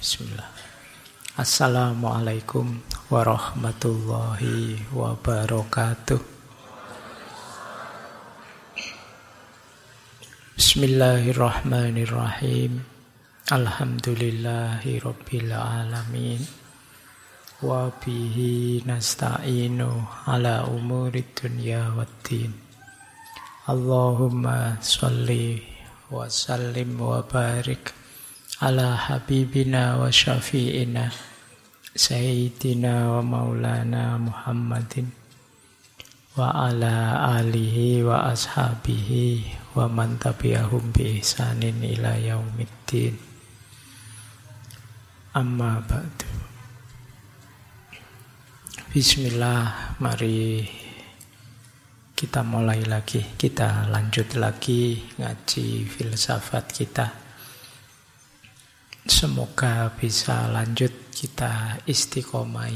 Bismillah. Assalamualaikum warahmatullahi wabarakatuh. Bismillahirrahmanirrahim. Alhamdulillahi rabbil alamin. Wa bihi nasta'inu ala umurid dunya waddin. Allahumma sholli wa sallim wa barik ala habibina wa syafi'ina sayyidina wa maulana Muhammadin wa ala alihi wa ashabihi wa man tabi'ahum bi ihsanin ila yaumiddin. Amma ba'du. Bismillah, mari kita mulai lagi, kita lanjut lagi ngaji filsafat kita. Semoga bisa lanjut kita istiqomai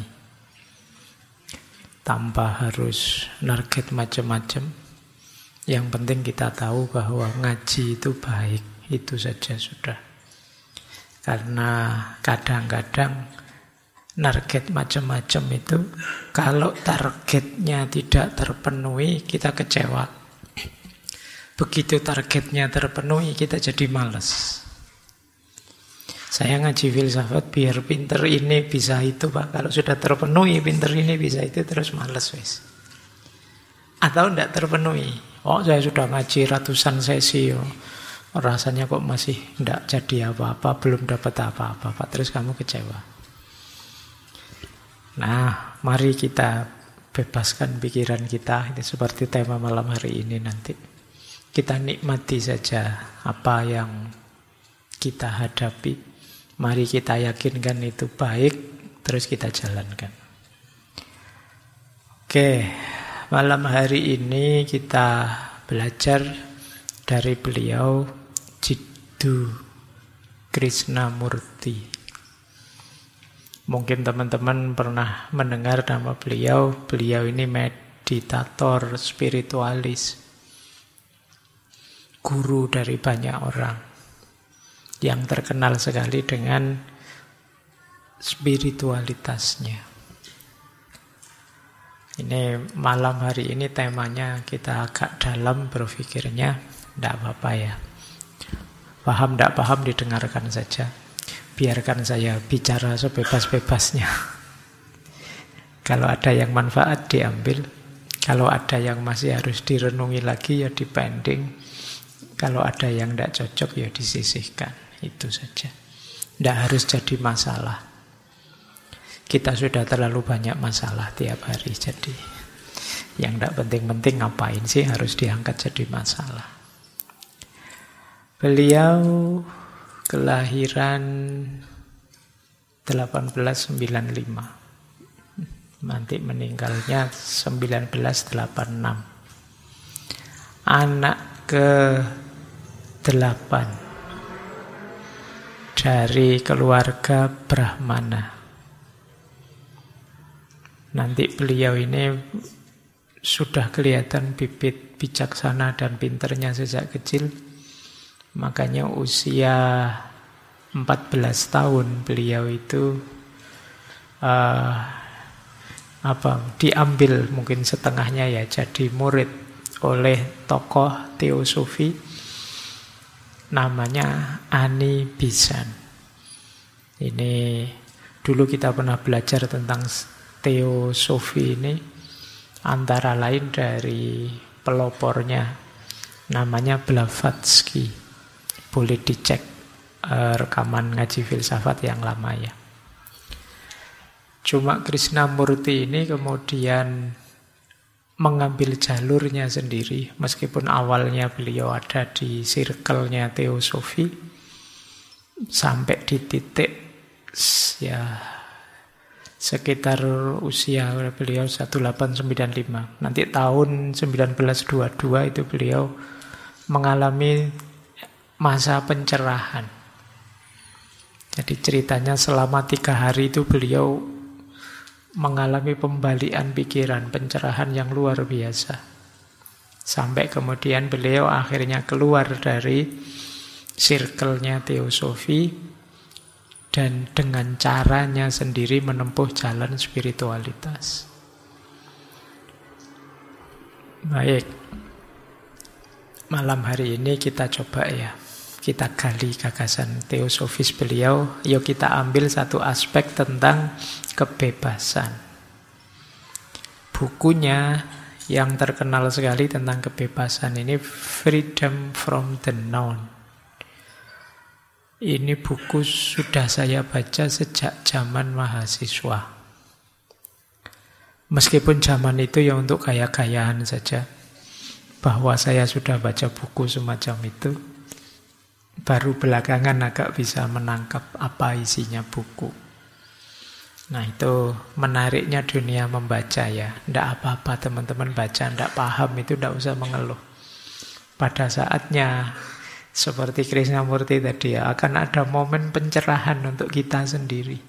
tanpa harus target macam-macam. Yang penting kita tahu bahwa ngaji itu baik, itu saja sudah. Karena kadang-kadang target macam-macam itu, kalau targetnya tidak terpenuhi, kita kecewa. Begitu targetnya terpenuhi, kita jadi malas. Saya ngaji filsafat biar pinter ini bisa itu, Pak. Kalau sudah terpenuhi pinter ini bisa itu, terus malas wes. Atau tidak terpenuhi. Oh, saya sudah ngaji ratusan sesi, rasanya kok masih tidak jadi apa-apa, belum dapat apa-apa, Pak. Terus kamu kecewa. Nah, mari kita bebaskan pikiran kita. Ini seperti tema malam hari ini nanti. Kita nikmati saja apa yang kita hadapi. Mari kita yakinkan itu baik, terus kita jalankan. Oke, malam hari ini kita belajar dari beliau Jiddu Krishnamurti. Mungkin teman-teman pernah mendengar nama beliau. Beliau ini meditator spiritualis, guru dari banyak orang, yang terkenal sekali dengan spiritualitasnya. Ini malam hari ini temanya kita agak dalam berpikirnya, tidak apa-apa ya. Paham tidak paham didengarkan saja. Biarkan saya bicara sebebas-bebasnya. Kalau ada yang manfaat diambil, kalau ada yang masih harus direnungi lagi ya dipending, kalau ada yang tidak cocok ya disisihkan. Itu saja. Tidak harus jadi masalah. Kita sudah terlalu banyak masalah tiap hari. Jadi yang tidak penting-penting ngapain sih harus diangkat jadi masalah. Beliau kelahiran 1895. Nanti meninggalnya 1986. Anak ke-8 dari keluarga Brahmana. Nanti beliau ini sudah kelihatan bibit bijaksana dan pinternya sejak kecil. Makanya usia 14 tahun beliau itu diambil mungkin setengahnya ya jadi murid oleh tokoh teosofi namanya Ani Besant. Ini dulu kita pernah belajar tentang teosofi ini, antara lain dari pelopornya namanya Blavatsky. Boleh dicek rekaman ngaji filsafat yang lama ya. Cuma Krishnamurti ini kemudian mengambil jalurnya sendiri, meskipun awalnya beliau ada di circle-nya teosofi, sampai di titik ya sekitar usia beliau 1895. Nanti tahun 1922 itu beliau mengalami masa pencerahan. Jadi ceritanya selama 3 hari itu beliau mengalami pembalikan pikiran, pencerahan yang luar biasa. Sampai kemudian beliau akhirnya keluar dari circle-nya teosofi dan dengan caranya sendiri menempuh jalan spiritualitas. Baik, malam hari ini kita coba ya, kita gali gagasan teosofis beliau. Yuk kita ambil satu aspek tentang kebebasan. Bukunya yang terkenal sekali tentang kebebasan ini Freedom from the Known. Ini buku sudah saya baca sejak zaman mahasiswa. Meskipun zaman itu ya untuk gaya-gayaan saja. Bahwa saya sudah baca buku semacam itu, baru belakangan agak bisa menangkap apa isinya buku. Nah, itu menariknya dunia membaca ya. Tidak apa-apa teman-teman baca, tidak paham itu tidak usah mengeluh. Pada saatnya, seperti Krishnamurti tadi ya, akan ada momen pencerahan untuk kita sendiri.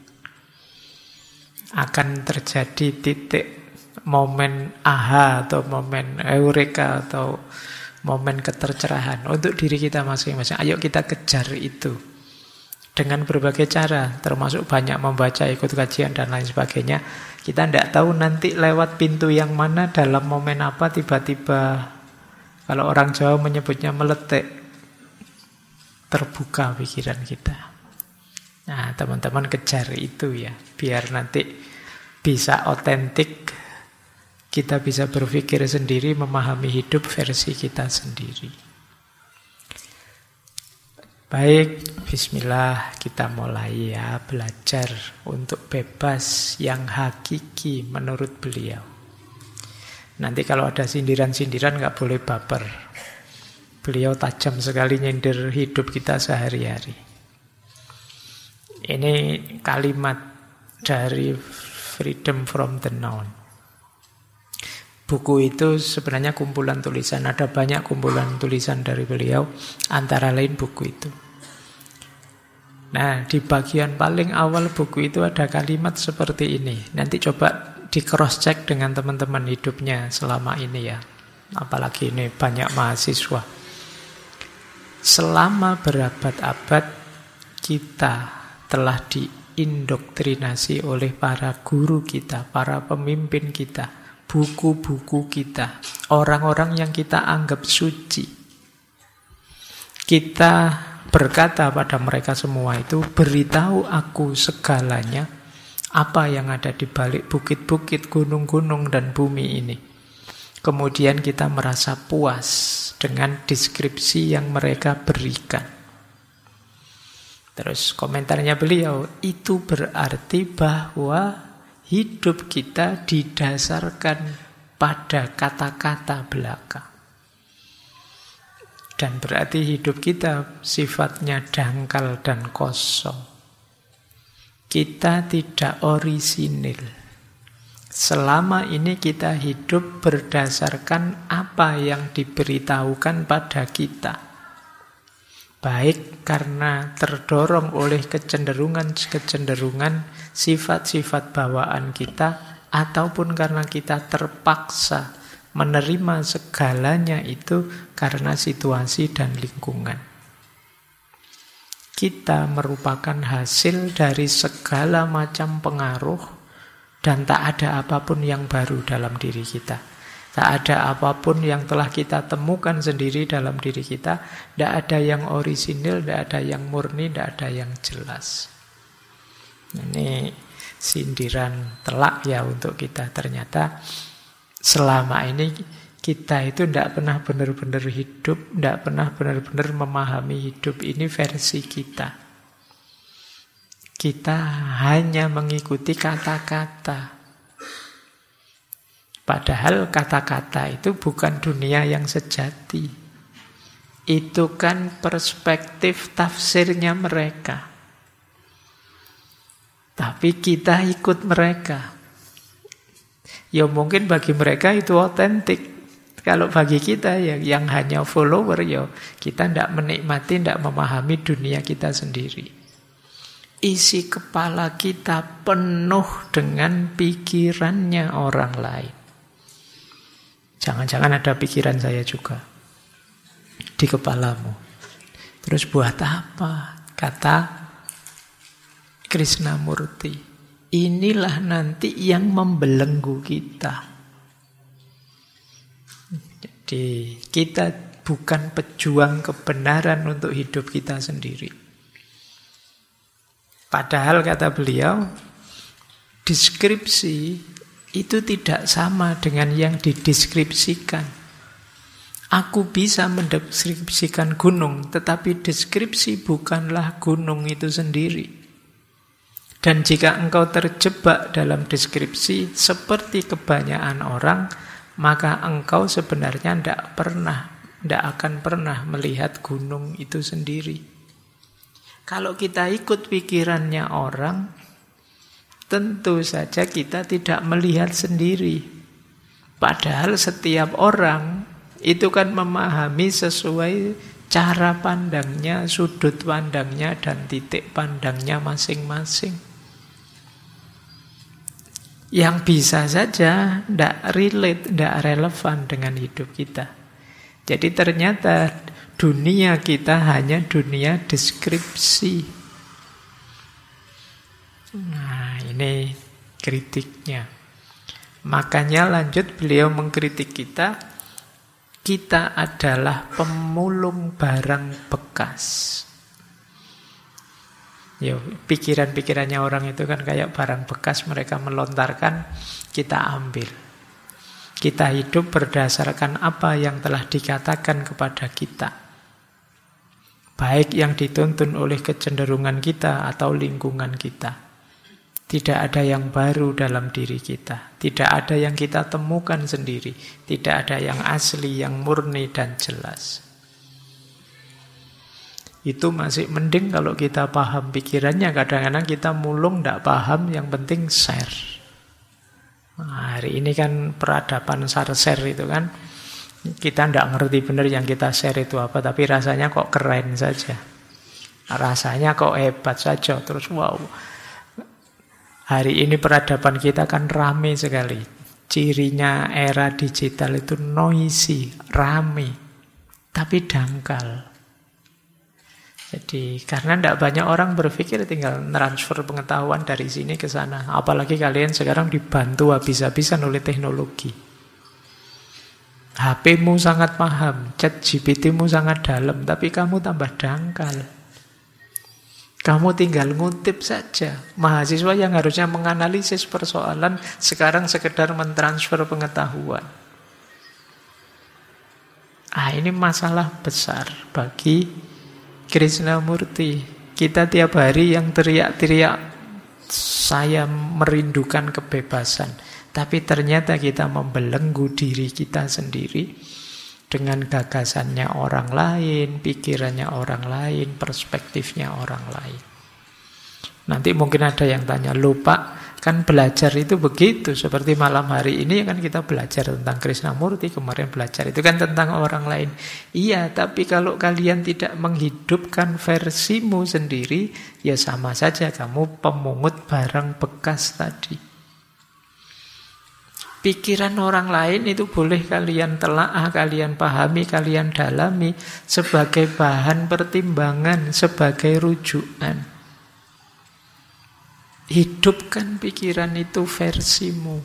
Akan terjadi titik momen aha atau momen eureka atau momen ketercerahan untuk diri kita masing-masing. Ayo kita kejar itu dengan berbagai cara, termasuk banyak membaca, ikut kajian dan lain sebagainya. Kita tidak tahu nanti lewat pintu yang mana, dalam momen apa, tiba-tiba kalau orang Jawa menyebutnya meletik, terbuka pikiran kita. Nah, teman-teman kejar itu ya, biar nanti bisa otentik, kita bisa berpikir sendiri, memahami hidup versi kita sendiri. Baik, bismillah, kita mulai ya, belajar untuk bebas yang hakiki menurut beliau. Nanti kalau ada sindiran-sindiran nggak boleh baper. Beliau tajam sekali nyindir hidup kita sehari-hari. Ini kalimat dari Freedom from the Known. Buku itu sebenarnya kumpulan tulisan. Ada banyak kumpulan tulisan dari beliau, antara lain buku itu. Nah, di bagian paling awal buku itu ada kalimat seperti ini. Nanti coba di cross check dengan teman-teman hidupnya selama ini ya. Apalagi ini banyak mahasiswa. Selama berabad-abad kita telah diindoktrinasi oleh para guru kita, para pemimpin kita, buku-buku kita, orang-orang yang kita anggap suci. Kita berkata pada mereka semua itu, beritahu aku segalanya, apa yang ada di balik bukit-bukit, gunung-gunung, dan bumi ini. Kemudian kita merasa puas dengan deskripsi yang mereka berikan. Terus komentarnya beliau, itu berarti bahwa hidup kita didasarkan pada kata-kata belaka. Dan berarti hidup kita sifatnya dangkal dan kosong. Kita tidak orisinil. Selama ini kita hidup berdasarkan apa yang diberitahukan pada kita. Baik karena terdorong oleh kecenderungan sifat-sifat bawaan kita, ataupun karena kita terpaksa menerima segalanya itu karena situasi dan lingkungan. Kita merupakan hasil dari segala macam pengaruh, dan tak ada apapun yang baru dalam diri kita. Tak ada apapun yang telah kita temukan sendiri dalam diri kita. Tidak ada yang orisinil, tidak ada yang murni, tidak ada yang jelas. Ini sindiran telak ya untuk kita. Ternyata selama ini kita itu tidak pernah benar-benar hidup, tidak pernah benar-benar memahami hidup. Ini versi kita. Kita hanya mengikuti kata-kata. Padahal kata-kata itu bukan dunia yang sejati. Itu kan perspektif tafsirnya mereka. Tapi kita ikut mereka. Ya mungkin bagi mereka itu otentik. Kalau bagi kita yang hanya follower, ya kita tidak menikmati, tidak memahami dunia kita sendiri. Isi kepala kita penuh dengan pikirannya orang lain. Jangan-jangan ada pikiran saya juga di kepalamu. Terus buat apa? Kata Krishnamurti. Inilah nanti yang membelenggu kita. Jadi kita bukan pejuang kebenaran untuk hidup kita sendiri. Padahal kata beliau, deskripsi itu tidak sama dengan yang dideskripsikan. Aku bisa mendeskripsikan gunung, tetapi deskripsi bukanlah gunung itu sendiri. Dan jika engkau terjebak dalam deskripsi seperti kebanyakan orang, maka engkau sebenarnya tidak akan pernah melihat gunung itu sendiri. Kalau kita ikut pikirannya orang, tentu saja kita tidak melihat sendiri. Padahal setiap orang itu kan memahami sesuai cara pandangnya, sudut pandangnya, dan titik pandangnya masing-masing. Yang bisa saja tidak relate, tidak relevan dengan hidup kita. Jadi ternyata dunia kita hanya dunia deskripsi. Nah, ini kritiknya. Makanya lanjut beliau mengkritik kita. Kita adalah pemulung barang bekas. Ya, pikiran-pikirannya orang itu kan kayak barang bekas, mereka melontarkan, kita ambil. Kita hidup berdasarkan apa yang telah dikatakan kepada kita. Baik yang dituntun oleh kecenderungan kita atau lingkungan kita. Tidak ada yang baru dalam diri kita. Tidak ada yang kita temukan sendiri. Tidak ada yang asli, yang murni dan jelas. Itu masih mending kalau kita paham pikirannya. Kadang-kadang kita mulung, tidak paham, yang penting share. Nah, hari ini kan peradaban share itu kan. Kita tidak ngerti benar yang kita share itu apa, tapi rasanya kok keren saja. Rasanya kok hebat saja. Terus wow. Hari ini peradaban kita kan rame sekali. Cirinya era digital itu noisy, rame, tapi dangkal. Jadi karena tidak banyak orang berpikir, tinggal transfer pengetahuan dari sini ke sana. Apalagi kalian sekarang dibantu habis-habisan oleh teknologi. HP-mu sangat paham, chat GPT-mu sangat dalam, tapi kamu tambah dangkal. Kamu tinggal ngutip saja. Mahasiswa yang harusnya menganalisis persoalan sekarang sekedar mentransfer pengetahuan. Ini masalah besar bagi Krishnamurti. Kita tiap hari yang teriak-teriak, saya merindukan kebebasan. Tapi ternyata kita membelenggu diri kita sendiri dengan gagasannya orang lain, pikirannya orang lain, perspektifnya orang lain. Nanti mungkin ada yang tanya, lupa kan belajar itu begitu. Seperti malam hari ini kan kita belajar tentang Krishnamurti, kemarin belajar itu kan tentang orang lain. Iya, tapi kalau kalian tidak menghidupkan versimu sendiri, ya sama saja kamu pemungut barang bekas tadi. Pikiran orang lain itu boleh kalian telaah, kalian pahami, kalian dalami sebagai bahan pertimbangan, sebagai rujukan. Hidupkan pikiran itu versimu.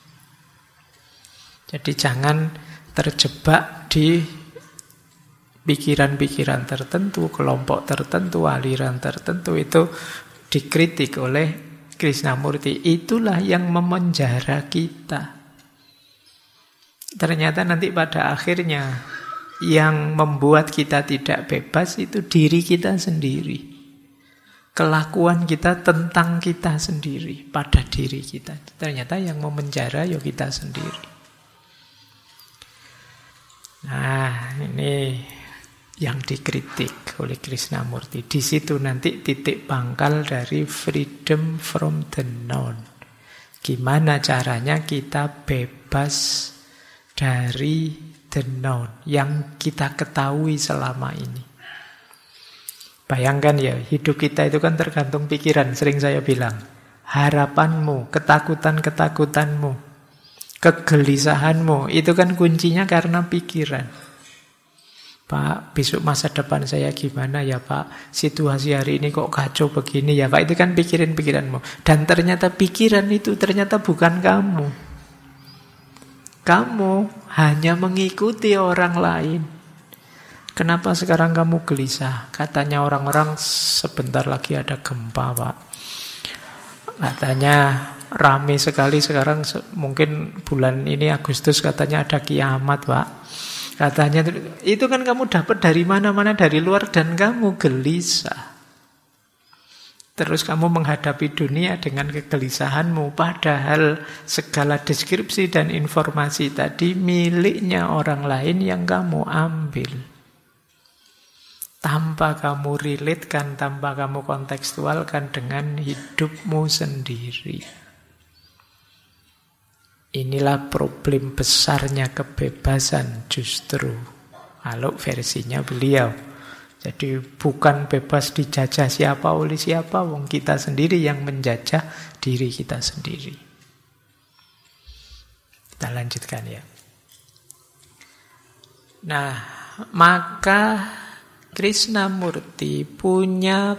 Jadi jangan terjebak di pikiran-pikiran tertentu, kelompok tertentu, aliran tertentu. Itu dikritik oleh Krishnamurti. Itulah yang memenjara kita. Ternyata nanti pada akhirnya yang membuat kita tidak bebas itu diri kita sendiri. Kelakuan kita tentang kita sendiri, pada diri kita. Ternyata yang memenjara ya kita sendiri. Nah, ini yang dikritik oleh Krishnamurti. Di situ nanti titik pangkal dari freedom from the known. Gimana caranya kita bebas dari the known yang kita ketahui selama ini. Bayangkan ya, hidup kita itu kan tergantung pikiran. Sering saya bilang, harapanmu, ketakutan-ketakutanmu, kegelisahanmu, itu kan kuncinya karena pikiran. Pak, besok masa depan saya gimana ya Pak? Situasi hari ini kok kacau begini ya Pak? Itu kan pikiran-pikiranmu. Dan ternyata pikiran itu ternyata bukan kamu. Kamu hanya mengikuti orang lain. Kenapa sekarang kamu gelisah? Katanya orang-orang sebentar lagi ada gempa Pak. Katanya rame sekali sekarang, mungkin bulan ini Agustus katanya ada kiamat Pak. Katanya itu kan kamu dapat dari mana-mana, dari luar, dan kamu gelisah. Terus kamu menghadapi dunia dengan kegelisahanmu, padahal segala deskripsi dan informasi tadi miliknya orang lain yang kamu ambil. Tanpa kamu relatekan, tanpa kamu kontekstualkan dengan hidupmu sendiri. Inilah problem besarnya kebebasan justru. Kalau versinya beliau. Jadi bukan bebas dijajah siapa oleh siapa, wong kita sendiri yang menjajah diri kita sendiri. Kita lanjutkan ya. Nah, maka Krishnamurti punya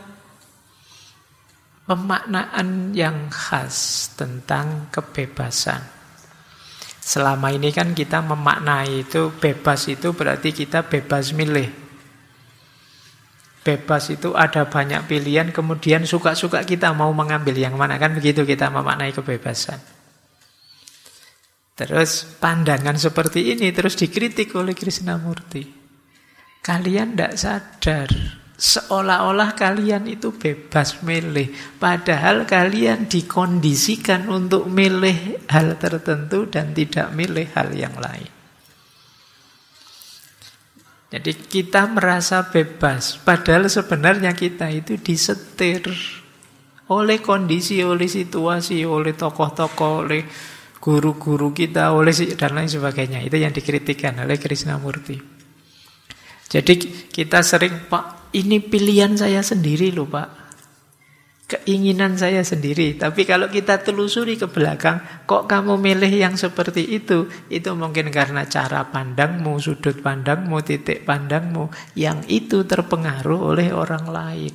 pemaknaan yang khas tentang kebebasan. Selama ini kan kita memaknai itu, bebas itu berarti kita bebas milih. Bebas itu ada banyak pilihan, kemudian suka-suka kita mau mengambil yang mana. Kan begitu kita memaknai kebebasan. Terus pandangan seperti ini terus dikritik oleh Krishnamurti. Kalian tidak sadar, seolah-olah kalian itu bebas milih. Padahal kalian dikondisikan untuk milih hal tertentu dan tidak milih hal yang lain. Jadi kita merasa bebas, padahal sebenarnya kita itu disetir oleh kondisi, oleh situasi, oleh tokoh-tokoh, oleh guru-guru kita, dan lain sebagainya. Itu yang dikritikkan oleh Krishnamurti. Jadi kita sering, Pak, ini pilihan saya sendiri loh Pak. Keinginan saya sendiri. Tapi kalau kita telusuri ke belakang, kok kamu milih yang seperti itu? Itu mungkin karena cara pandangmu, sudut pandangmu, titik pandangmu, yang itu terpengaruh oleh orang lain.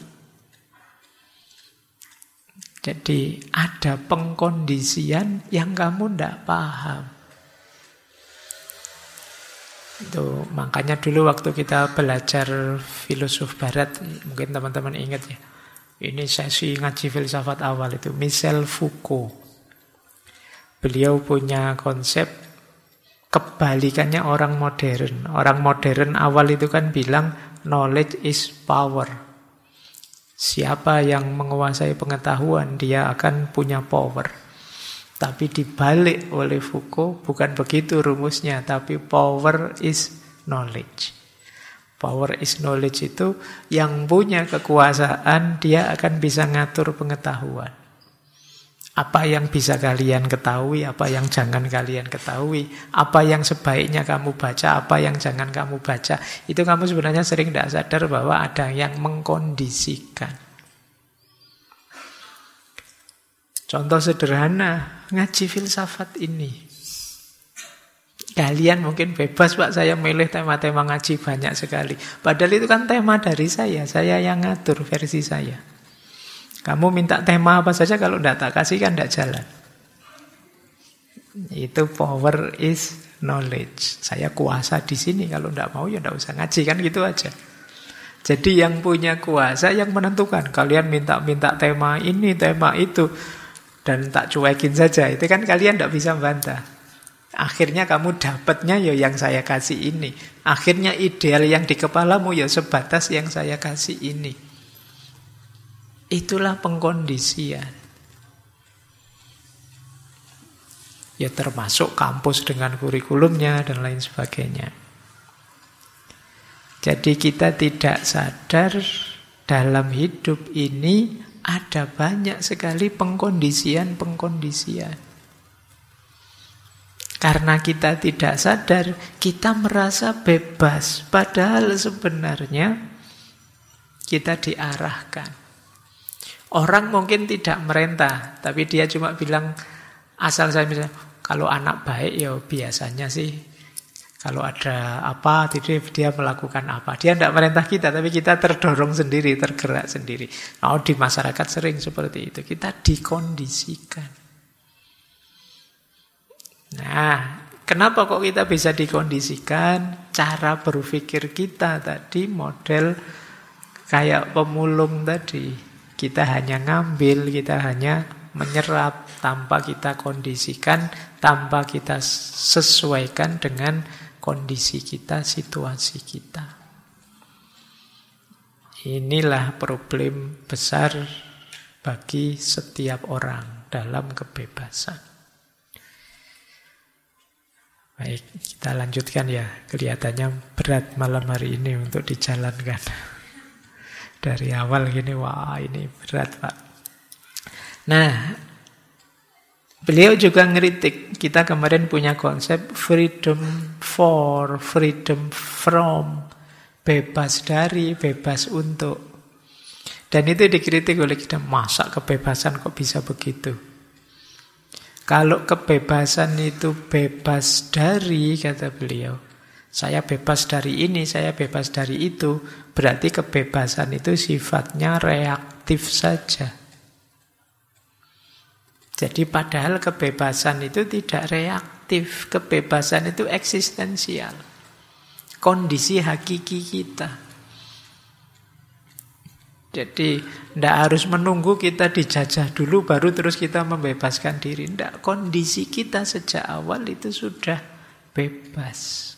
Jadi ada pengkondisian yang kamu tidak paham. Itu makanya dulu waktu kita belajar filosof barat, mungkin teman-teman ingat ya, ini sesi ngaji filsafat awal itu Michel Foucault. Beliau punya konsep kebalikannya orang modern. Orang modern awal itu kan bilang knowledge is power. Siapa yang menguasai pengetahuan dia akan punya power. Tapi dibalik oleh Foucault, bukan begitu rumusnya, tapi power is knowledge. Power is knowledge itu yang punya kekuasaan, dia akan bisa ngatur pengetahuan. Apa yang bisa kalian ketahui, apa yang jangan kalian ketahui, apa yang sebaiknya kamu baca, apa yang jangan kamu baca. Itu kamu sebenarnya sering tidak sadar bahwa ada yang mengkondisikan. Contoh sederhana, ngaji filsafat ini. Kalian mungkin bebas Pak, saya milih tema-tema ngaji banyak sekali. Padahal itu kan tema dari saya yang ngatur versi saya. Kamu minta tema apa saja, kalau tidak tak kasih kan tidak jalan. Itu power is knowledge. Saya kuasa di sini, kalau tidak mau ya tidak usah ngaji, kan gitu aja. Jadi yang punya kuasa yang menentukan. Kalian minta tema ini, tema itu, dan tak cuekin saja, itu kan kalian tidak bisa bantah. Akhirnya kamu dapatnya ya yang saya kasih ini. Akhirnya ideal yang di kepalamu ya sebatas yang saya kasih ini. Itulah pengkondisian. Ya termasuk kampus dengan kurikulumnya dan lain sebagainya. Jadi kita tidak sadar dalam hidup ini ada banyak sekali pengkondisian. Karena kita tidak sadar, kita merasa bebas. Padahal sebenarnya kita diarahkan. Orang mungkin tidak merintah, tapi dia cuma bilang, asal saya misalnya, kalau anak baik ya biasanya sih Kalau ada apa, dia melakukan apa. Dia tidak merintah kita, tapi kita terdorong sendiri, tergerak sendiri. Oh, di masyarakat sering seperti itu. Kita dikondisikan. Nah, kenapa kok kita bisa dikondisikan? Cara berpikir kita tadi, model kayak pemulung tadi. Kita hanya ngambil, kita hanya menyerap tanpa kita kondisikan, tanpa kita sesuaikan dengan kondisi kita, situasi kita. Inilah problem besar bagi setiap orang dalam kebebasan. Baik, kita lanjutkan ya. Kelihatannya berat malam hari ini untuk dijalankan. Dari awal gini, wah ini berat Pak. Nah, beliau juga ngeritik. Kita kemarin punya konsep freedom for, freedom from. Bebas dari, bebas untuk. Dan itu dikritik oleh kita. Masa kebebasan kok bisa begitu? Kalau kebebasan itu bebas dari, kata beliau, saya bebas dari ini, saya bebas dari itu, berarti kebebasan itu sifatnya reaktif saja. Jadi padahal kebebasan itu tidak reaktif, kebebasan itu eksistensial. Kondisi hakiki kita. Jadi tidak harus menunggu kita dijajah dulu baru terus kita membebaskan diri. Tidak, kondisi kita sejak awal itu sudah bebas.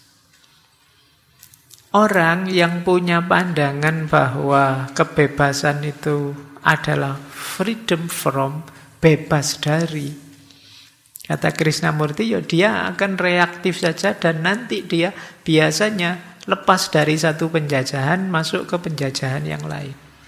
Orang yang punya pandangan bahwa kebebasan itu adalah freedom from, bebas dari, kata Krishnamurti, ya dia akan reaktif saja dan nanti dia biasanya lepas dari satu penjajahan masuk ke penjajahan yang lain.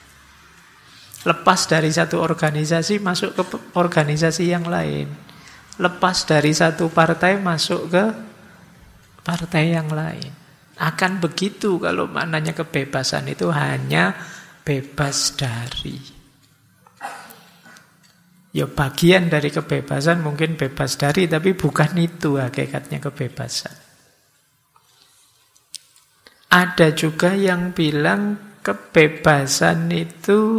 Lepas dari satu organisasi masuk ke organisasi yang lain. Lepas dari satu partai masuk ke partai yang lain. Akan begitu kalau maknanya kebebasan itu hanya bebas dari. Ya bagian dari kebebasan mungkin bebas dari, tapi bukan itu hakikatnya kebebasan. Ada juga yang bilang kebebasan itu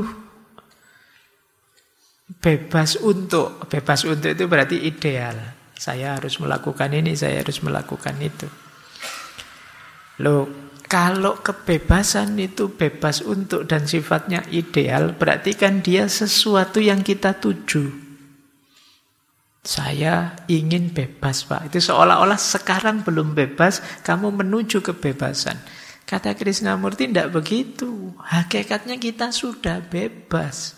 bebas untuk. Bebas untuk itu berarti ideal. Saya harus melakukan ini, saya harus melakukan itu. Loh, kalau kebebasan itu bebas untuk dan sifatnya ideal, berarti kan dia sesuatu yang kita tuju. Saya ingin bebas, Pak. Itu seolah-olah sekarang belum bebas, kamu menuju kebebasan. Kata Krishnamurti, tidak begitu. Hakikatnya kita sudah bebas.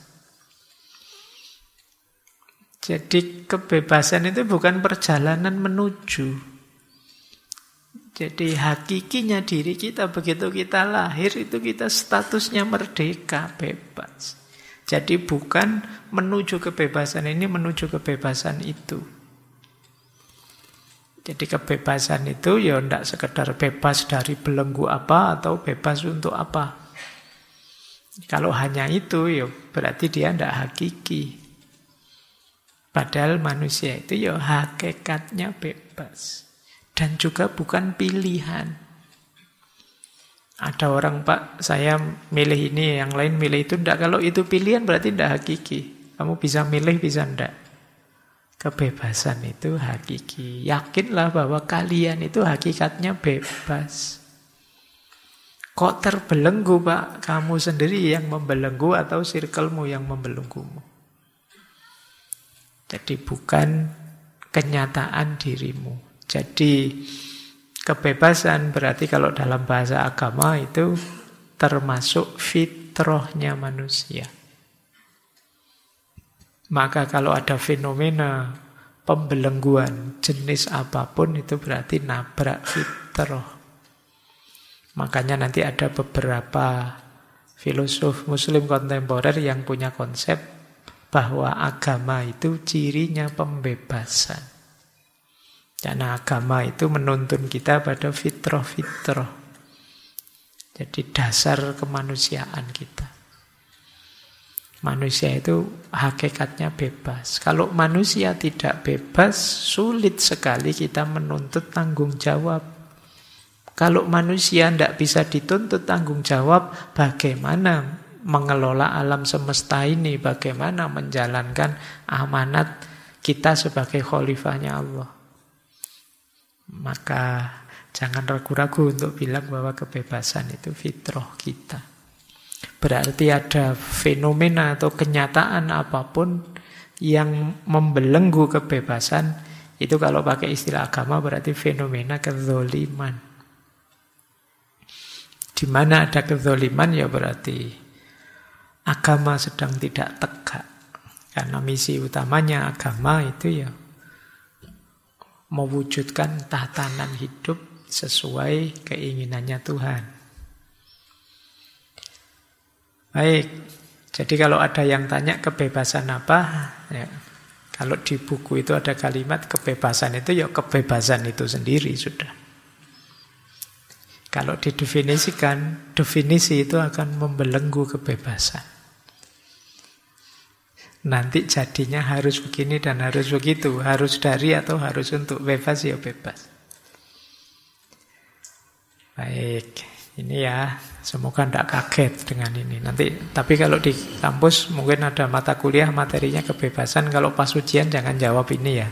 Jadi kebebasan itu bukan perjalanan menuju. Jadi hakikinya diri kita begitu kita lahir itu kita statusnya merdeka, bebas. Jadi bukan menuju kebebasan ini, menuju kebebasan itu. Jadi kebebasan itu ya tidak sekedar bebas dari belenggu apa atau bebas untuk apa. Kalau hanya itu ya berarti dia tidak hakiki. Padahal manusia itu ya hakikatnya bebas. Dan juga bukan pilihan. Ada orang, Pak, saya milih ini, yang lain milih itu. Tidak, kalau itu pilihan berarti tidak hakiki. Kamu bisa milih, bisa tidak. Kebebasan itu hakiki. Yakinlah bahwa kalian itu hakikatnya bebas. Kok terbelenggu, Pak? Kamu sendiri yang membelenggu atau circlemu yang membelenggumu. Jadi bukan kenyataan dirimu. Jadi kebebasan berarti kalau dalam bahasa agama itu termasuk fitrahnya manusia. Maka kalau ada fenomena pembelengguan jenis apapun itu berarti nabrak fitrah. Makanya nanti ada beberapa filosof muslim kontemporer yang punya konsep bahwa agama itu cirinya pembebasan. Karena agama itu menuntun kita pada fitrah-fitrah. Jadi dasar kemanusiaan kita. Manusia itu hakikatnya bebas. Kalau manusia tidak bebas, sulit sekali kita menuntut tanggung jawab. Kalau manusia tidak bisa dituntut tanggung jawab, bagaimana mengelola alam semesta ini, bagaimana menjalankan amanat kita sebagai khalifahnya Allah. Maka jangan ragu-ragu untuk bilang bahwa kebebasan itu fitrah kita. Berarti ada fenomena atau kenyataan apapun yang membelenggu kebebasan, itu kalau pakai istilah agama berarti fenomena kezoliman. Di mana ada kezoliman ya berarti agama sedang tidak tegak. Karena misi utamanya agama itu ya mewujudkan tatanan hidup sesuai keinginannya Tuhan. Baik, jadi kalau ada yang tanya kebebasan apa, ya, kalau di buku itu ada kalimat kebebasan itu ya kebebasan itu sendiri sudah. Kalau didefinisikan, definisi itu akan membelenggu kebebasan. Nanti jadinya harus begini dan harus begitu, harus dari atau harus untuk, bebas ya bebas. Baik, ini ya, semoga tidak kaget dengan ini. Nanti, tapi kalau di kampus mungkin ada mata kuliah materinya kebebasan, kalau pas ujian jangan jawab ini ya.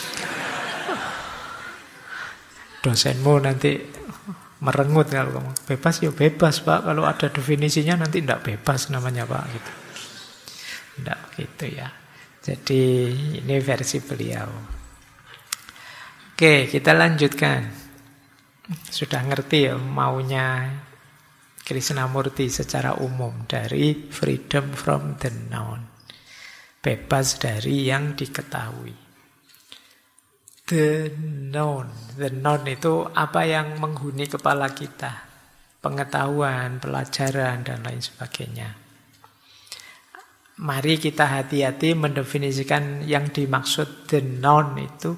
Dosenmu nanti merengut kalau kamu bebas ya bebas Pak, kalau ada definisinya nanti tidak bebas namanya Pak gitu. Tidak gitu ya. Jadi ini versi beliau. Oke, kita lanjutkan. Sudah ngerti ya maunya Krishnamurti secara umum dari freedom from the known, bebas dari yang diketahui. The known itu apa yang menghuni kepala kita, pengetahuan, pelajaran, dan lain sebagainya. Mari kita hati-hati mendefinisikan yang dimaksud the known itu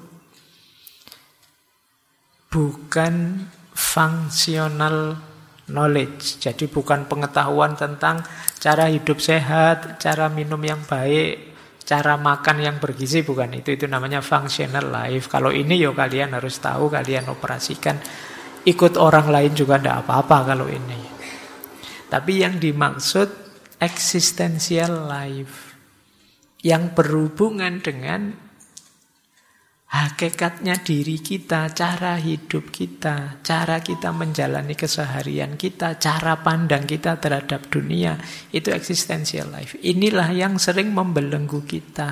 bukan functional knowledge. Jadi bukan pengetahuan tentang cara hidup sehat, cara minum yang baik, cara makan yang bergizi, bukan itu. Itu namanya functional life. Kalau ini ya kalian harus tahu, kalian operasikan. Ikut orang lain juga tidak apa-apa kalau ini. Tapi yang dimaksud existential life, yang berhubungan dengan hakikatnya diri kita, cara hidup kita, cara kita menjalani keseharian kita, cara pandang kita terhadap dunia, itu existential life. Inilah yang sering membelenggu kita.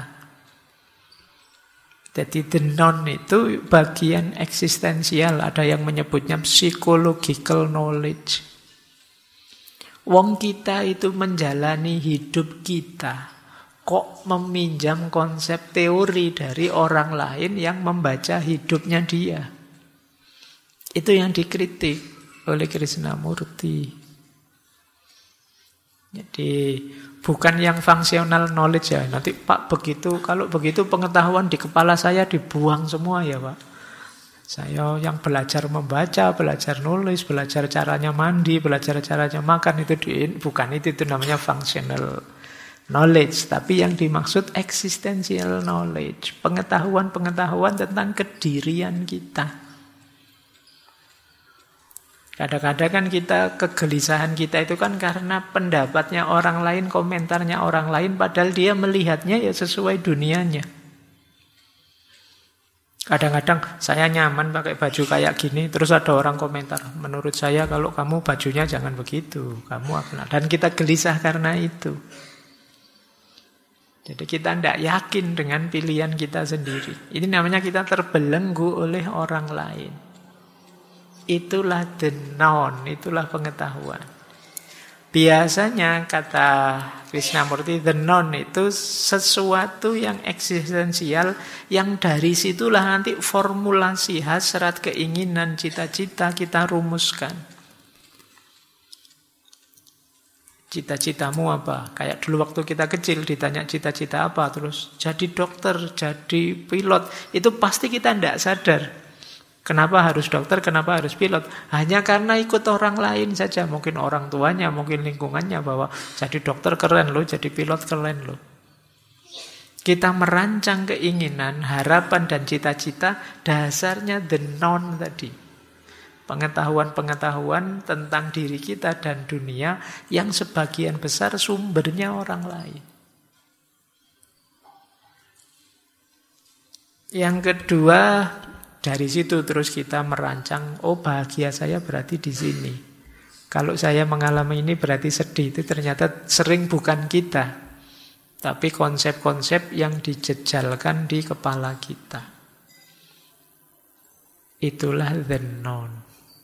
Jadi the known itu bagian eksistensial, ada yang menyebutnya psychological knowledge. Wong kita itu menjalani hidup kita kok meminjam konsep teori dari orang lain yang membaca hidupnya dia. Itu yang dikritik oleh Krishnamurti. Jadi bukan yang functional knowledge ya. Nanti Pak begitu, kalau begitu pengetahuan di kepala saya dibuang semua ya Pak. Saya yang belajar membaca, belajar nulis, belajar caranya mandi, belajar caranya makan, itu bukan itu namanya functional knowledge. Tapi yang dimaksud existential knowledge, pengetahuan-pengetahuan tentang kedirian kita. Kadang-kadang kan kegelisahan kita itu kan karena pendapatnya orang lain, komentarnya orang lain, padahal dia melihatnya ya sesuai dunianya. Kadang-kadang saya nyaman pakai baju kayak gini, terus ada orang komentar, menurut saya kalau kamu bajunya jangan begitu, kamu akan. Dan kita gelisah karena itu. Jadi kita tidak yakin dengan pilihan kita sendiri. Ini namanya kita terbelenggu oleh orang lain. Itulah the known, itulah pengetahuan. Biasanya kata Krishnamurti, the known itu sesuatu yang eksistensial, yang dari situlah nanti formulasi hasrat, keinginan, cita-cita kita rumuskan. Cita-citamu apa? Kayak dulu waktu kita kecil ditanya cita-cita apa, terus jadi dokter, jadi pilot. Itu pasti kita tidak sadar. Kenapa harus dokter, kenapa harus pilot? Hanya karena ikut orang lain saja. Mungkin orang tuanya, mungkin lingkungannya, bahwa jadi dokter keren loh, jadi pilot keren loh. Kita merancang keinginan, harapan dan cita-cita dasarnya the known tadi. Pengetahuan-pengetahuan tentang diri kita dan dunia yang sebagian besar sumbernya orang lain. Yang kedua, dari situ terus kita merancang, oh bahagia saya berarti di sini. Kalau saya mengalami ini berarti sedih. Itu ternyata sering bukan kita, tapi konsep-konsep yang dijejalkan di kepala kita. Itulah the known.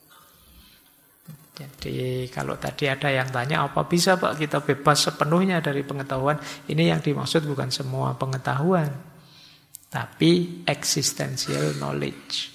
Jadi kalau tadi ada yang tanya, apa bisa Pak kita bebas sepenuhnya dari pengetahuan? Ini yang dimaksud bukan semua pengetahuan, tapi existential knowledge.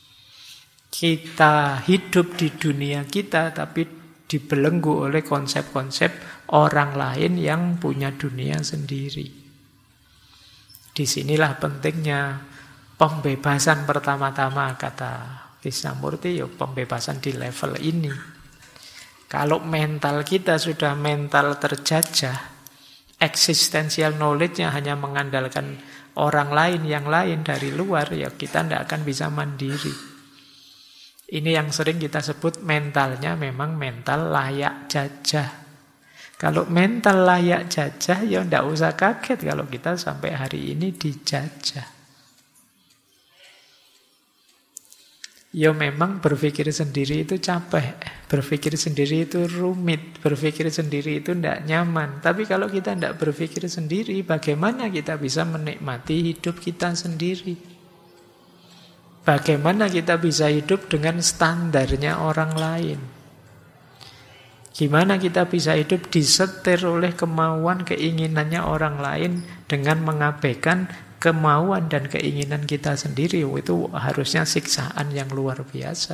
Kita hidup di dunia kita, tapi dibelenggu oleh konsep-konsep orang lain yang punya dunia sendiri. Disinilah pentingnya pembebasan pertama-tama, kata Krishnamurti, ya pembebasan di level ini. Kalau mental kita sudah mental terjajah, existential knowledge-nya hanya mengandalkan orang lain yang lain dari luar, ya kita tidak akan bisa mandiri. Ini yang sering kita sebut mentalnya memang mental layak jajah. Kalau mental layak jajah, ya tidak usah kaget kalau kita sampai hari ini dijajah. Ya memang berpikir sendiri itu capek, berpikir sendiri itu rumit, berpikir sendiri itu tidak nyaman. Tapi kalau kita tidak berpikir sendiri, bagaimana kita bisa menikmati hidup kita sendiri? Bagaimana kita bisa hidup dengan standarnya orang lain? Gimana kita bisa hidup disetir oleh kemauan, keinginannya orang lain dengan mengabaikan kemauan dan keinginan kita sendiri? Itu harusnya siksaan yang luar biasa.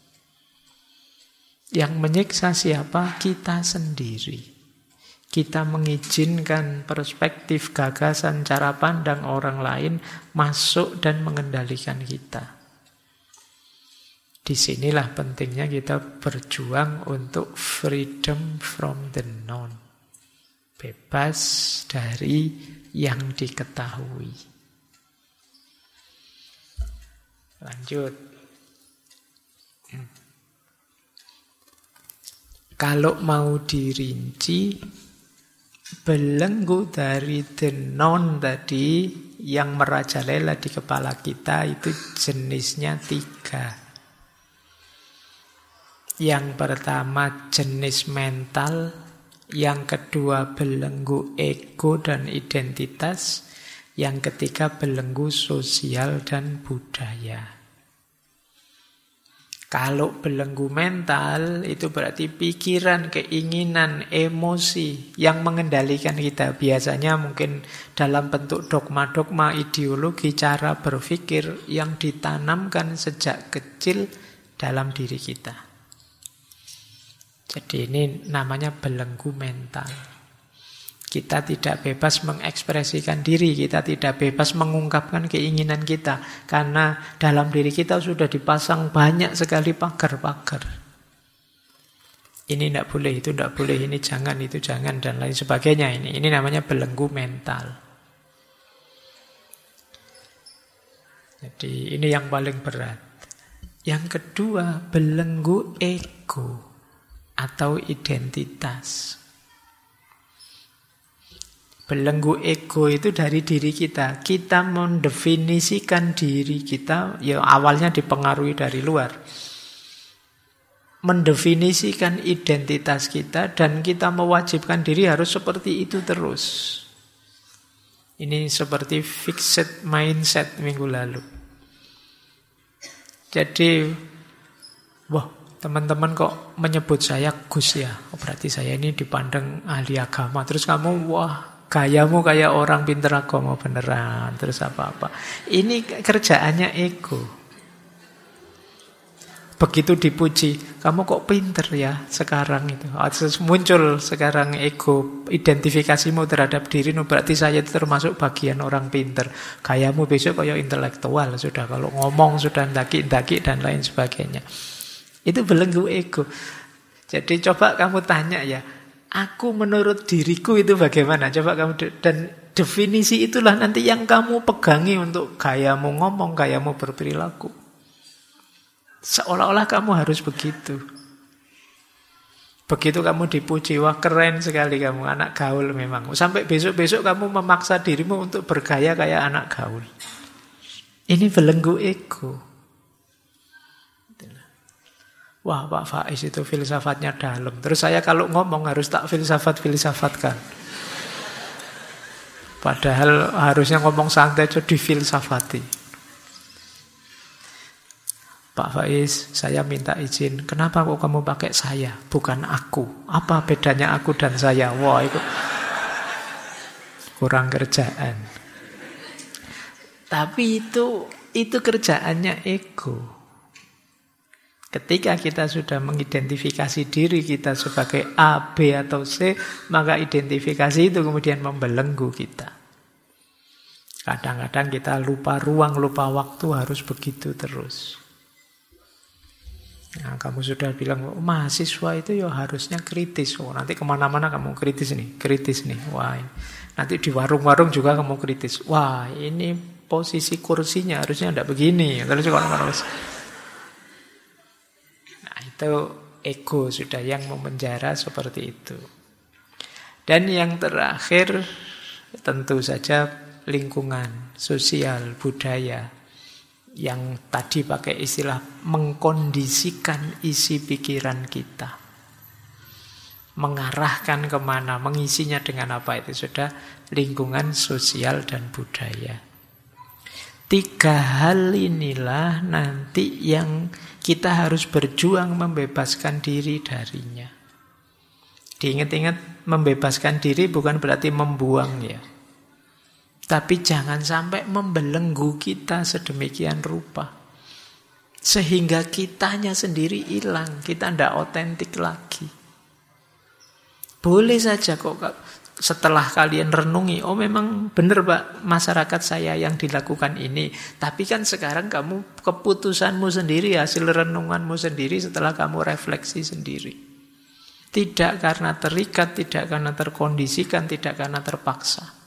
Yang menyiksa siapa? Kita sendiri. Kita mengizinkan perspektif, gagasan, cara pandang orang lain masuk dan mengendalikan kita. Disinilah pentingnya kita berjuang untuk freedom from the known. Bebas dari yang diketahui. Lanjut. Kalau mau dirinci, belenggu dari the known tadi yang merajalela di kepala kita itu jenisnya 3. Yang pertama jenis mental, yang kedua belenggu ego dan identitas, yang ketiga belenggu sosial dan budaya. Kalau belenggu mental itu berarti pikiran, keinginan, emosi yang mengendalikan kita. Biasanya mungkin dalam bentuk dogma-dogma, ideologi, cara berpikir yang ditanamkan sejak kecil dalam diri kita. Jadi ini namanya belenggu mental. Kita tidak bebas mengekspresikan diri, kita tidak bebas mengungkapkan keinginan kita, karena dalam diri kita sudah dipasang banyak sekali pagar-pagar. Ini tidak boleh, itu tidak boleh, ini jangan, itu jangan, dan lain sebagainya. Ini namanya belenggu mental. Jadi ini yang paling berat. Yang kedua, belenggu ego atau identitas. Belenggu ego itu dari diri kita. Kita mendefinisikan diri kita, ya awalnya dipengaruhi dari luar. Mendefinisikan identitas kita dan kita mewajibkan diri harus seperti itu terus. Ini seperti fixed mindset minggu lalu. Jadi, wah, teman-teman kok menyebut saya Gus ya? Oh, berarti saya ini dipandang ahli agama. Terus kamu, wah, gayamu kayak orang pinter agama beneran. Terus apa-apa. Ini kerjaannya ego. Begitu dipuji, kamu kok pinter ya sekarang itu. Muncul sekarang ego, identifikasimu terhadap diri, berarti saya itu termasuk bagian orang pinter. Gayamu besok kayak intelektual sudah. Kalau ngomong sudah ndaki-ndaki dan lain sebagainya. Itu belenggu ego. Jadi coba kamu tanya ya, aku menurut diriku itu bagaimana? Coba kamu, dan definisi itulah nanti yang kamu pegangi untuk gayamu ngomong, gayamu berperilaku. Seolah-olah kamu harus begitu. Begitu kamu dipuji, wah keren sekali kamu, anak gaul memang. Sampai besok-besok kamu memaksa dirimu untuk bergaya kayak anak gaul. Ini belenggu ego. Wah Pak Faiz itu filsafatnya dalam. Terus saya kalau ngomong harus tak filsafat-filsafatkan. Padahal harusnya ngomong santai itu difilsafati. Pak Faiz, saya minta izin. Kenapa kok kamu pakai saya, bukan aku? Apa bedanya aku dan saya? Wah, itu kurang kerjaan. Tapi itu kerjaannya ego. Ketika kita sudah mengidentifikasi diri kita sebagai A, B, atau C, maka identifikasi itu kemudian membelenggu kita. Kadang-kadang kita lupa ruang, lupa waktu, harus begitu terus. Nah, kamu sudah bilang, mahasiswa itu ya harusnya kritis. Oh, nanti kemana-mana kamu kritis nih. Wah, nanti di warung-warung juga kamu kritis. Wah, ini posisi kursinya harusnya tidak begini. Terus nah, itu ego sudah yang memenjara seperti itu. Dan yang terakhir, tentu saja lingkungan, sosial, budaya. Yang tadi pakai istilah mengkondisikan isi pikiran kita. Mengarahkan kemana, mengisinya dengan apa, itu sudah lingkungan, sosial, dan budaya. 3 hal inilah nanti yang kita harus berjuang membebaskan diri darinya. Diingat-ingat, membebaskan diri bukan berarti membuang ya. Tapi jangan sampai membelenggu kita sedemikian rupa. Sehingga kitanya sendiri hilang. Kita tidak otentik lagi. Boleh saja kok setelah kalian renungi. Oh memang benar Pak, masyarakat saya yang dilakukan ini. Tapi kan sekarang kamu keputusanmu sendiri, hasil renunganmu sendiri setelah kamu refleksi sendiri. Tidak karena terikat, tidak karena terkondisikan, tidak karena terpaksa.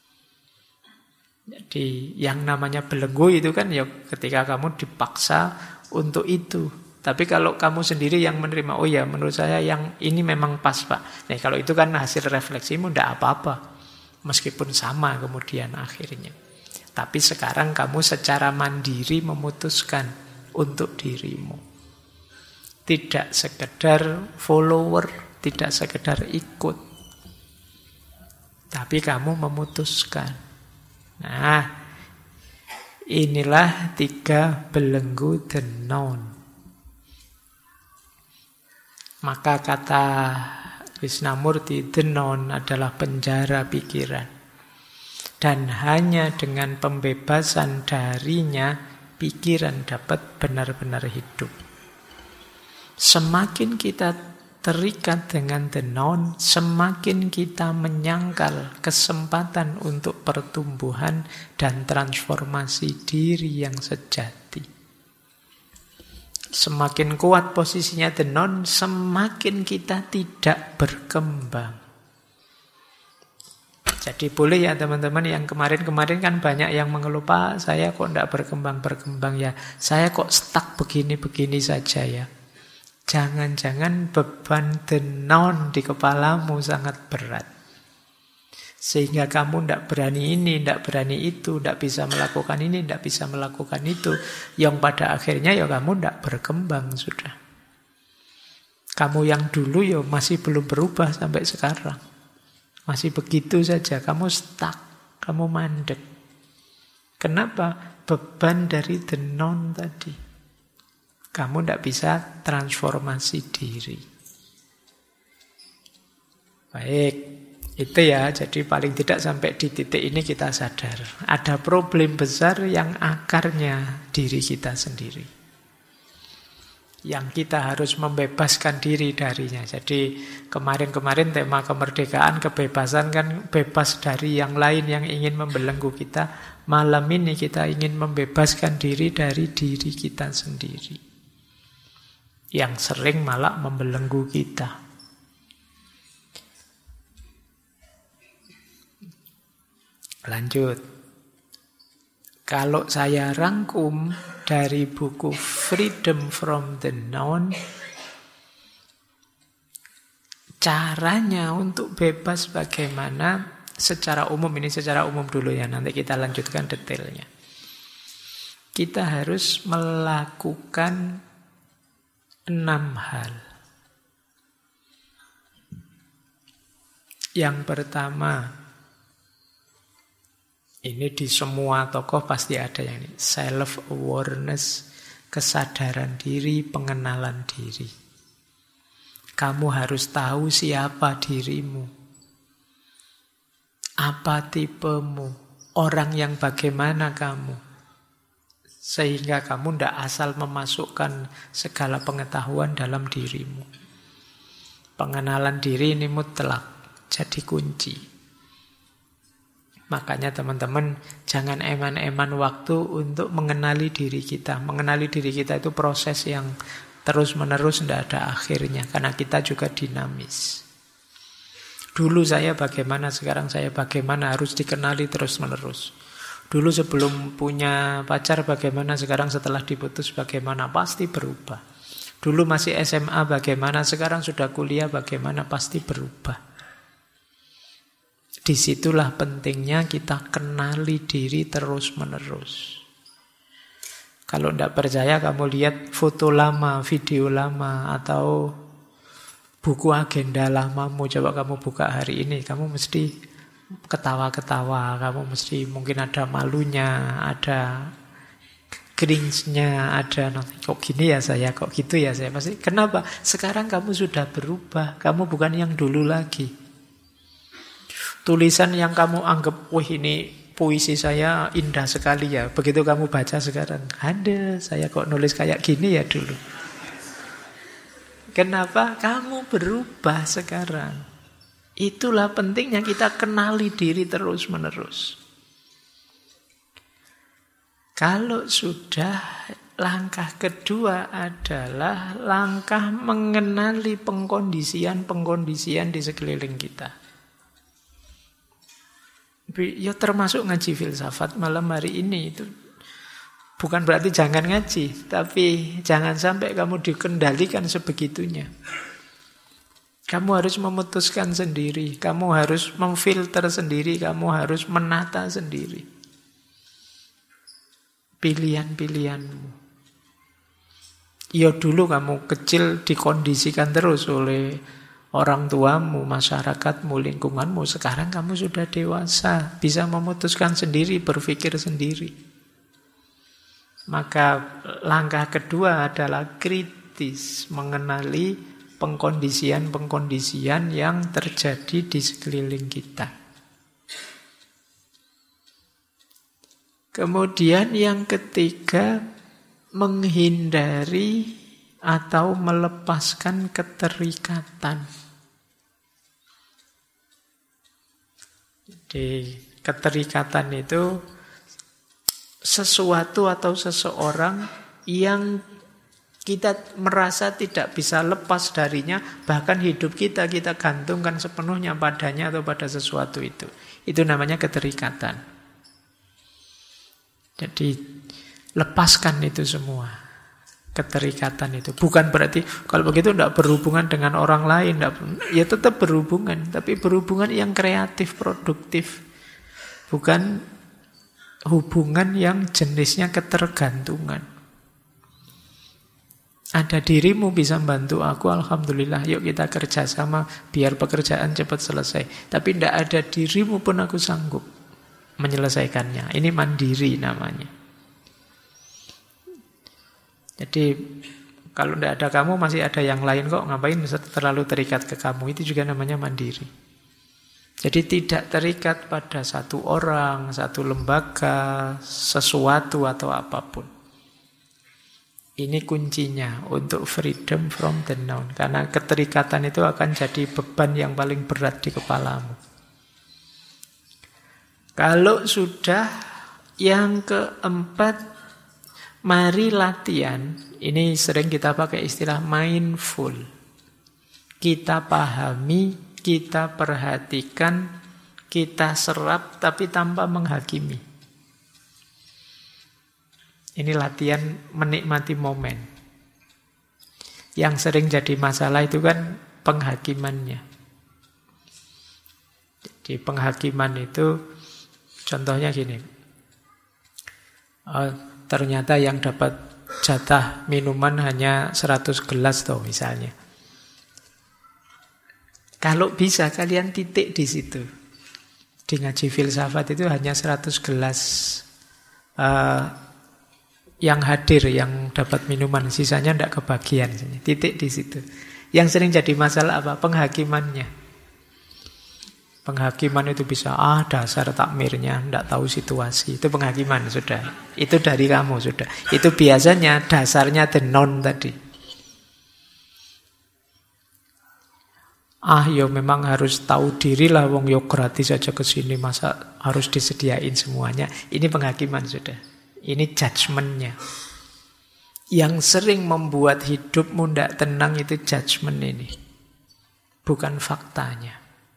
Jadi yang namanya belenggu itu kan ya ketika kamu dipaksa untuk itu. Tapi kalau kamu sendiri yang menerima, oh ya menurut saya yang ini memang pas Pak. Nah kalau itu kan hasil refleksimu tidak apa-apa. Meskipun sama kemudian akhirnya. Tapi sekarang kamu secara mandiri memutuskan untuk dirimu. Tidak sekedar follower, tidak sekedar ikut. Tapi kamu memutuskan. Nah, inilah 3 belenggu the known. Maka kata Krishnamurti, the known adalah penjara pikiran. Dan hanya dengan pembebasan darinya, pikiran dapat benar-benar hidup. Semakin kita terikat dengan the known, semakin kita menyangkal kesempatan untuk pertumbuhan dan transformasi diri yang sejati. Semakin kuat posisinya the known, semakin kita tidak berkembang. Jadi boleh ya teman-teman yang kemarin-kemarin kan banyak yang mengeluh, Pak, saya kok tidak berkembang-berkembang ya. Saya kok stuck begini-begini saja ya. Jangan-jangan beban the known di kepalamu sangat berat. Sehingga kamu tidak berani ini, tidak berani itu, tidak bisa melakukan ini, tidak bisa melakukan itu. Yang pada akhirnya ya kamu tidak berkembang sudah. Kamu yang dulu ya masih belum berubah sampai sekarang. Masih begitu saja, kamu stuck, kamu mandek. Kenapa? Beban dari the known tadi. Kamu tidak bisa transformasi diri. Baik, itu ya. Jadi paling tidak sampai di titik ini kita sadar. Ada problem besar yang akarnya diri kita sendiri. Yang kita harus membebaskan diri darinya. Jadi kemarin-kemarin tema kemerdekaan, kebebasan kan bebas dari yang lain yang ingin membelenggu kita. Malam ini kita ingin membebaskan diri dari diri kita sendiri. Yang sering malah membelenggu kita. Lanjut. Kalau saya rangkum dari buku Freedom from the Noun, caranya untuk bebas bagaimana secara umum, ini secara umum dulu ya, nanti kita lanjutkan detailnya. Kita harus melakukan 6 hal. Yang pertama, ini di semua tokoh pasti ada yang ini, self-awareness, kesadaran diri, pengenalan diri. Kamu harus tahu siapa dirimu, apa tipemu, orang yang bagaimana kamu. Sehingga kamu tidak asal memasukkan segala pengetahuan dalam dirimu. Pengenalan diri ini mutlak, jadi kunci. Makanya teman-teman jangan eman-eman waktu untuk mengenali diri kita. Mengenali diri kita itu proses yang terus-menerus, tidak ada akhirnya. Karena kita juga dinamis. Dulu saya bagaimana, sekarang saya bagaimana, harus dikenali terus-menerus. Dulu sebelum punya pacar bagaimana, sekarang setelah diputus bagaimana, pasti berubah. Dulu masih SMA bagaimana, sekarang sudah kuliah bagaimana, pasti berubah. Disitulah pentingnya kita kenali diri terus-menerus. Kalau tidak percaya, kamu lihat foto lama, video lama, atau buku agenda lamamu. Coba kamu buka hari ini, kamu mesti ketawa-ketawa, kamu mesti mungkin ada malunya, ada cringe-nya, ada kok gini ya saya, kok gitu ya saya. Pasti kenapa? Sekarang kamu sudah berubah, kamu bukan yang dulu lagi. Tulisan yang kamu anggap, wah ini puisi saya indah sekali ya, begitu kamu baca sekarang, ada saya kok nulis kayak gini ya dulu. Kenapa? Kamu berubah sekarang. Itulah pentingnya kita kenali diri terus-menerus. Kalau sudah, langkah kedua adalah langkah mengenali pengkondisian-pengkondisian di sekeliling kita. Ya termasuk ngaji filsafat malam hari ini itu. Bukan berarti jangan ngaji, tapi jangan sampai kamu dikendalikan sebegitunya. Kamu harus memutuskan sendiri, kamu harus memfilter sendiri, kamu harus menata sendiri pilihan-pilihanmu. Ya dulu kamu kecil dikondisikan terus oleh orang tuamu, masyarakatmu, lingkunganmu. Sekarang kamu sudah dewasa, bisa memutuskan sendiri, berpikir sendiri. Maka langkah kedua adalah kritis, mengenali pengkondisian-pengkondisian yang terjadi di sekeliling kita. Kemudian yang ketiga, menghindari atau melepaskan keterikatan. Jadi keterikatan itu sesuatu atau seseorang yang kita merasa tidak bisa lepas darinya, bahkan hidup kita gantungkan sepenuhnya padanya atau pada sesuatu itu. Itu namanya keterikatan. Jadi lepaskan itu semua. Keterikatan itu. Bukan berarti kalau begitu tidak berhubungan dengan orang lain. Ya tetap berhubungan. Tapi berhubungan yang kreatif, produktif. Bukan hubungan yang jenisnya ketergantungan. Ada dirimu bisa membantu aku, alhamdulillah, yuk kita kerjasama biar pekerjaan cepat selesai. Tapi tidak ada dirimu pun aku sanggup menyelesaikannya. Ini mandiri namanya. Jadi kalau tidak ada kamu masih ada yang lain kok, ngapain terlalu terikat ke kamu, itu juga namanya mandiri. Jadi tidak terikat pada satu orang, satu lembaga, sesuatu atau apapun. Ini kuncinya untuk freedom from the noun. Karena keterikatan itu akan jadi beban yang paling berat di kepalamu. Kalau sudah, yang keempat, mari latihan. Ini sering kita pakai istilah mindful. Kita pahami, kita perhatikan, kita serap tapi tanpa menghakimi. Ini latihan menikmati momen. Yang sering jadi masalah itu kan penghakimannya. Jadi penghakiman itu contohnya gini. Ternyata yang dapat jatah minuman hanya 100 gelas toh misalnya. Kalau bisa kalian titik di situ. Di ngaji filsafat itu hanya 100 gelas yang hadir, yang dapat minuman, sisanya tidak kebagian. Titik di situ. Yang sering jadi masalah apa? Penghakimannya. Penghakiman itu bisa, dasar takmirnya, tidak tahu situasi. Itu penghakiman sudah. Itu dari kamu sudah. Itu biasanya dasarnya the non tadi. Ya memang harus tahu diri lah, wong yo gratis aja ke sini, masa harus disediain semuanya. Ini penghakiman sudah. Ini judgment-nya. Yang sering membuat hidupmu tidak tenang itu judgment ini. Bukan faktanya.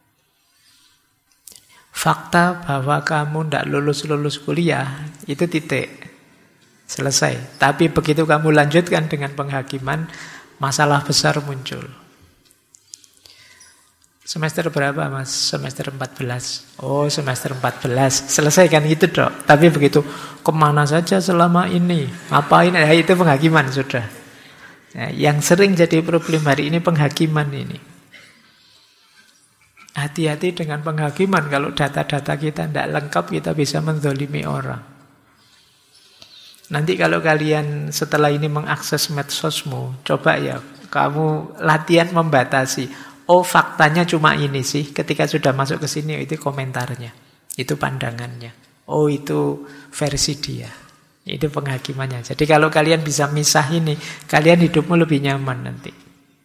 Fakta bahwa kamu tidak lulus kuliah, itu titik. Selesai. Tapi begitu kamu lanjutkan dengan penghakiman, masalah besar muncul. Semester berapa mas? Semester 14. Semester 14. Selesai kan gitu dok. Tapi begitu, kemana saja selama ini? Ngapain? Itu penghakiman sudah. Yang sering jadi problem hari ini penghakiman ini. Hati-hati dengan penghakiman. Kalau data-data kita tidak lengkap, kita bisa menzalimi orang. Nanti kalau kalian setelah ini mengakses medsosmu, coba ya, kamu latihan membatasi. Faktanya cuma ini sih. Ketika sudah masuk ke sini, itu komentarnya. Itu pandangannya. Itu versi dia. Itu penghakimannya. Jadi kalau kalian bisa misah ini, kalian hidupmu lebih nyaman nanti.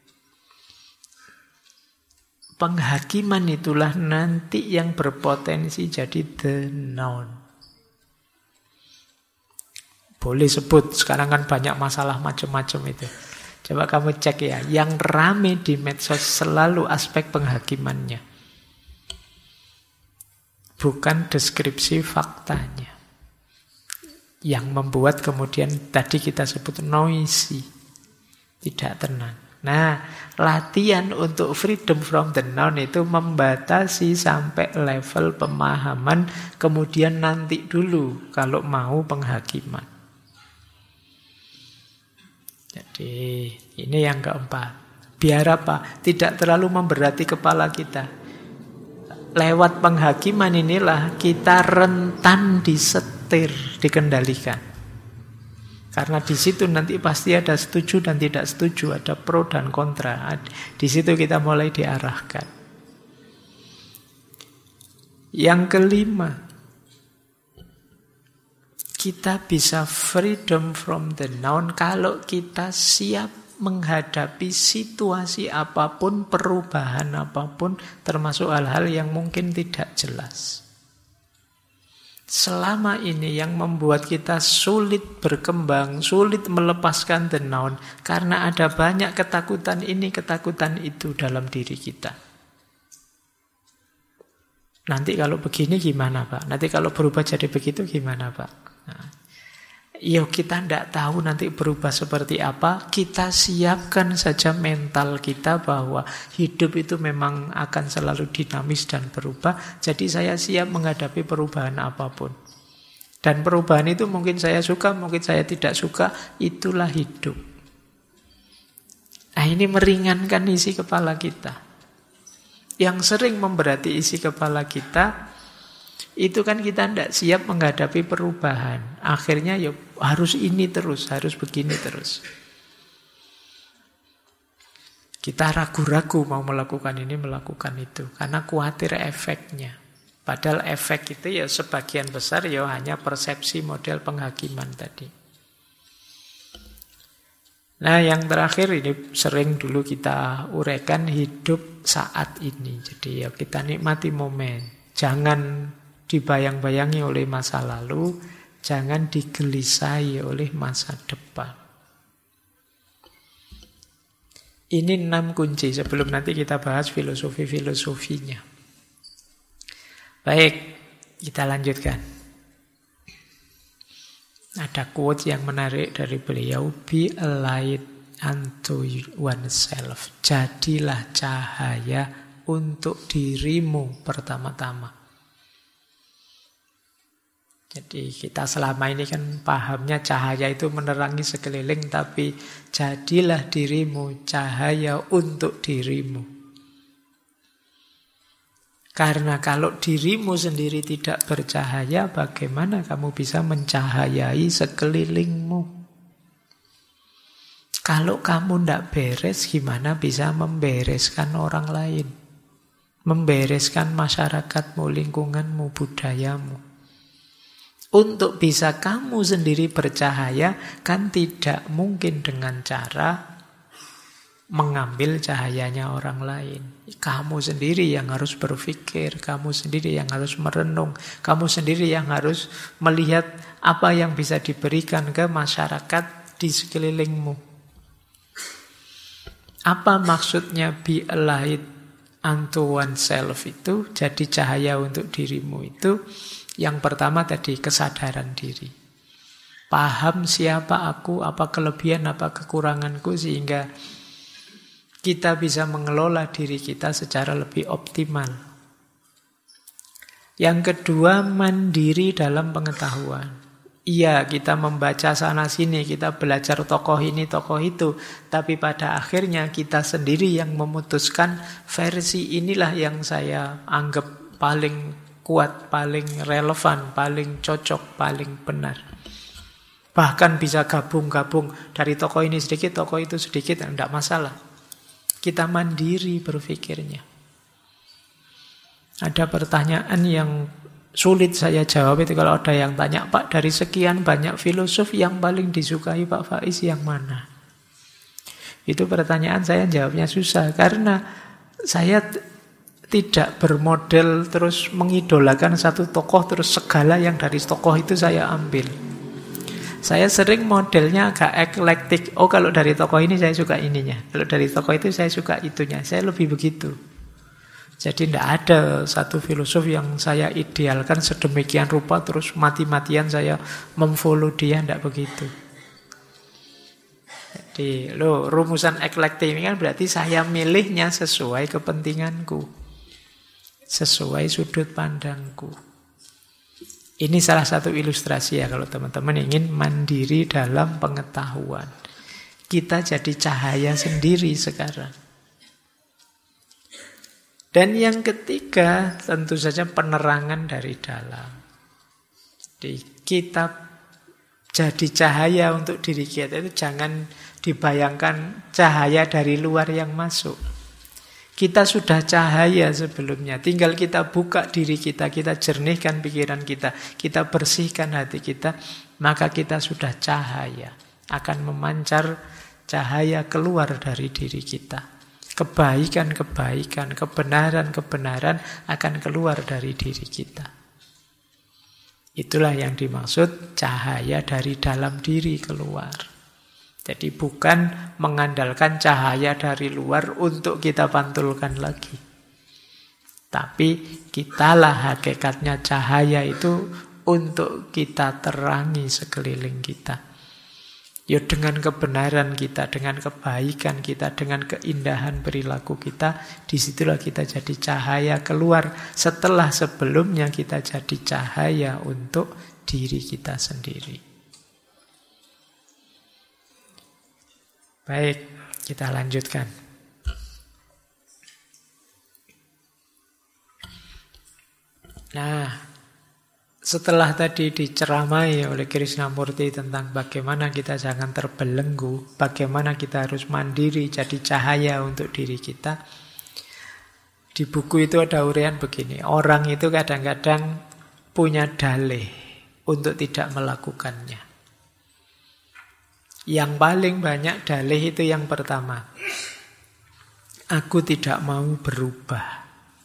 Penghakiman itulah nanti yang berpotensi jadi the noun. Boleh sebut, sekarang kan banyak masalah macam-macam itu. Coba kamu cek ya, yang rame di medsos selalu aspek penghakimannya. Bukan deskripsi faktanya. Yang membuat kemudian tadi kita sebut noisy. Tidak tenang. Nah, latihan untuk freedom from the noun itu membatasi sampai level pemahaman, kemudian nanti dulu kalau mau penghakiman. Jadi ini yang keempat. Biar apa? Tidak terlalu memberati kepala kita. Lewat penghakiman inilah kita rentan disetir, dikendalikan. Karena di situ nanti pasti ada setuju dan tidak setuju, ada pro dan kontra. Di situ kita mulai diarahkan. Yang kelima, kita bisa freedom from the noun kalau kita siap menghadapi situasi apapun, perubahan apapun, termasuk hal-hal yang mungkin tidak jelas. Selama ini yang membuat kita sulit berkembang, sulit melepaskan the noun, karena ada banyak ketakutan ini, ketakutan itu dalam diri kita. Nanti kalau begini gimana Pak? Nanti kalau berubah jadi begitu gimana Pak? Kita tidak tahu nanti berubah seperti apa. Kita siapkan saja mental kita bahwa hidup itu memang akan selalu dinamis dan berubah. Jadi saya siap menghadapi perubahan apapun. Dan perubahan itu mungkin saya suka, mungkin saya tidak suka. Itulah hidup. Nah, ini meringankan isi kepala kita. Yang sering memberati isi kepala kita, itu kan kita tidak siap menghadapi perubahan. Akhirnya harus ini terus, harus begini terus. Kita ragu-ragu mau melakukan ini, melakukan itu. Karena khawatir efeknya. Padahal efek itu sebagian besar hanya persepsi model penghakiman tadi. Nah, yang terakhir ini sering dulu kita uraikan, hidup saat ini. Jadi kita nikmati momen. Jangan dibayang-bayangi oleh masa lalu, jangan digelisahi oleh masa depan. Ini 6 kunci sebelum nanti kita bahas filosofi-filosofinya. Baik, kita lanjutkan. Ada quote yang menarik dari beliau, be a light unto oneself. Jadilah cahaya untuk dirimu pertama-tama. Jadi kita selama ini kan pahamnya cahaya itu menerangi sekeliling, tapi jadilah dirimu cahaya untuk dirimu. Karena kalau dirimu sendiri tidak bercahaya, bagaimana kamu bisa mencahayai sekelilingmu? Kalau kamu tidak beres, gimana bisa membereskan orang lain? Membereskan masyarakatmu, lingkunganmu, budayamu. Untuk bisa kamu sendiri bercahaya, kan tidak mungkin dengan cara mengambil cahayanya orang lain. Kamu sendiri yang harus berpikir, kamu sendiri yang harus merenung, kamu sendiri yang harus melihat apa yang bisa diberikan ke masyarakat di sekelilingmu. Apa maksudnya be a light unto oneself itu, jadi cahaya untuk dirimu itu? Yang pertama tadi, kesadaran diri. Paham siapa aku, apa kelebihan, apa kekuranganku, sehingga kita bisa mengelola diri kita secara lebih optimal. Yang kedua, mandiri dalam pengetahuan. Iya, kita membaca sana-sini, kita belajar tokoh ini, tokoh itu. Tapi pada akhirnya kita sendiri yang memutuskan versi inilah yang saya anggap paling kuat, paling relevan, paling cocok, paling benar. Bahkan bisa gabung-gabung dari tokoh ini sedikit, tokoh itu sedikit, tidak masalah. Kita mandiri berpikirnya. Ada pertanyaan yang sulit saya jawab itu kalau ada yang tanya, Pak, dari sekian banyak filosof yang paling disukai Pak Faiz yang mana? Itu pertanyaan saya jawabnya susah, karena saya tidak bermodel terus mengidolakan satu tokoh terus segala yang dari tokoh itu saya ambil. Saya sering modelnya agak eklektik. Oh, kalau dari tokoh ini saya suka ininya, kalau dari tokoh itu saya suka itunya. Saya lebih begitu. Jadi tidak ada satu filosof yang saya idealkan sedemikian rupa terus mati-matian saya memfollow dia, tidak begitu. Jadi rumusan eklektik ini kan berarti saya milihnya sesuai kepentinganku, sesuai sudut pandangku. Ini salah satu ilustrasi ya kalau teman-teman ingin mandiri dalam pengetahuan. Kita jadi cahaya sendiri sekarang. Dan yang ketiga tentu saja penerangan dari dalam. Jadi kita jadi cahaya untuk diri kita itu jangan dibayangkan cahaya dari luar yang masuk. Kita sudah cahaya sebelumnya. Tinggal kita buka diri kita jernihkan pikiran kita bersihkan hati kita, maka kita sudah cahaya. Akan memancar cahaya keluar dari diri kita. Kebaikan-kebaikan, kebenaran-kebenaran akan keluar dari diri kita. Itulah yang dimaksud cahaya dari dalam diri keluar. Jadi bukan mengandalkan cahaya dari luar untuk kita pantulkan lagi. Tapi kitalah hakikatnya cahaya itu untuk kita terangi sekeliling kita. Ya dengan kebenaran kita, dengan kebaikan kita, dengan keindahan perilaku kita, disitulah kita jadi cahaya keluar setelah sebelumnya kita jadi cahaya untuk diri kita sendiri. Baik, kita lanjutkan. Nah, setelah tadi diceramai oleh Krishnamurti tentang bagaimana kita jangan terbelenggu, bagaimana kita harus mandiri jadi cahaya untuk diri kita, di buku itu ada uraian begini, orang itu kadang-kadang punya dalih untuk tidak melakukannya. Yang paling banyak dalih itu yang pertama, aku tidak mau berubah.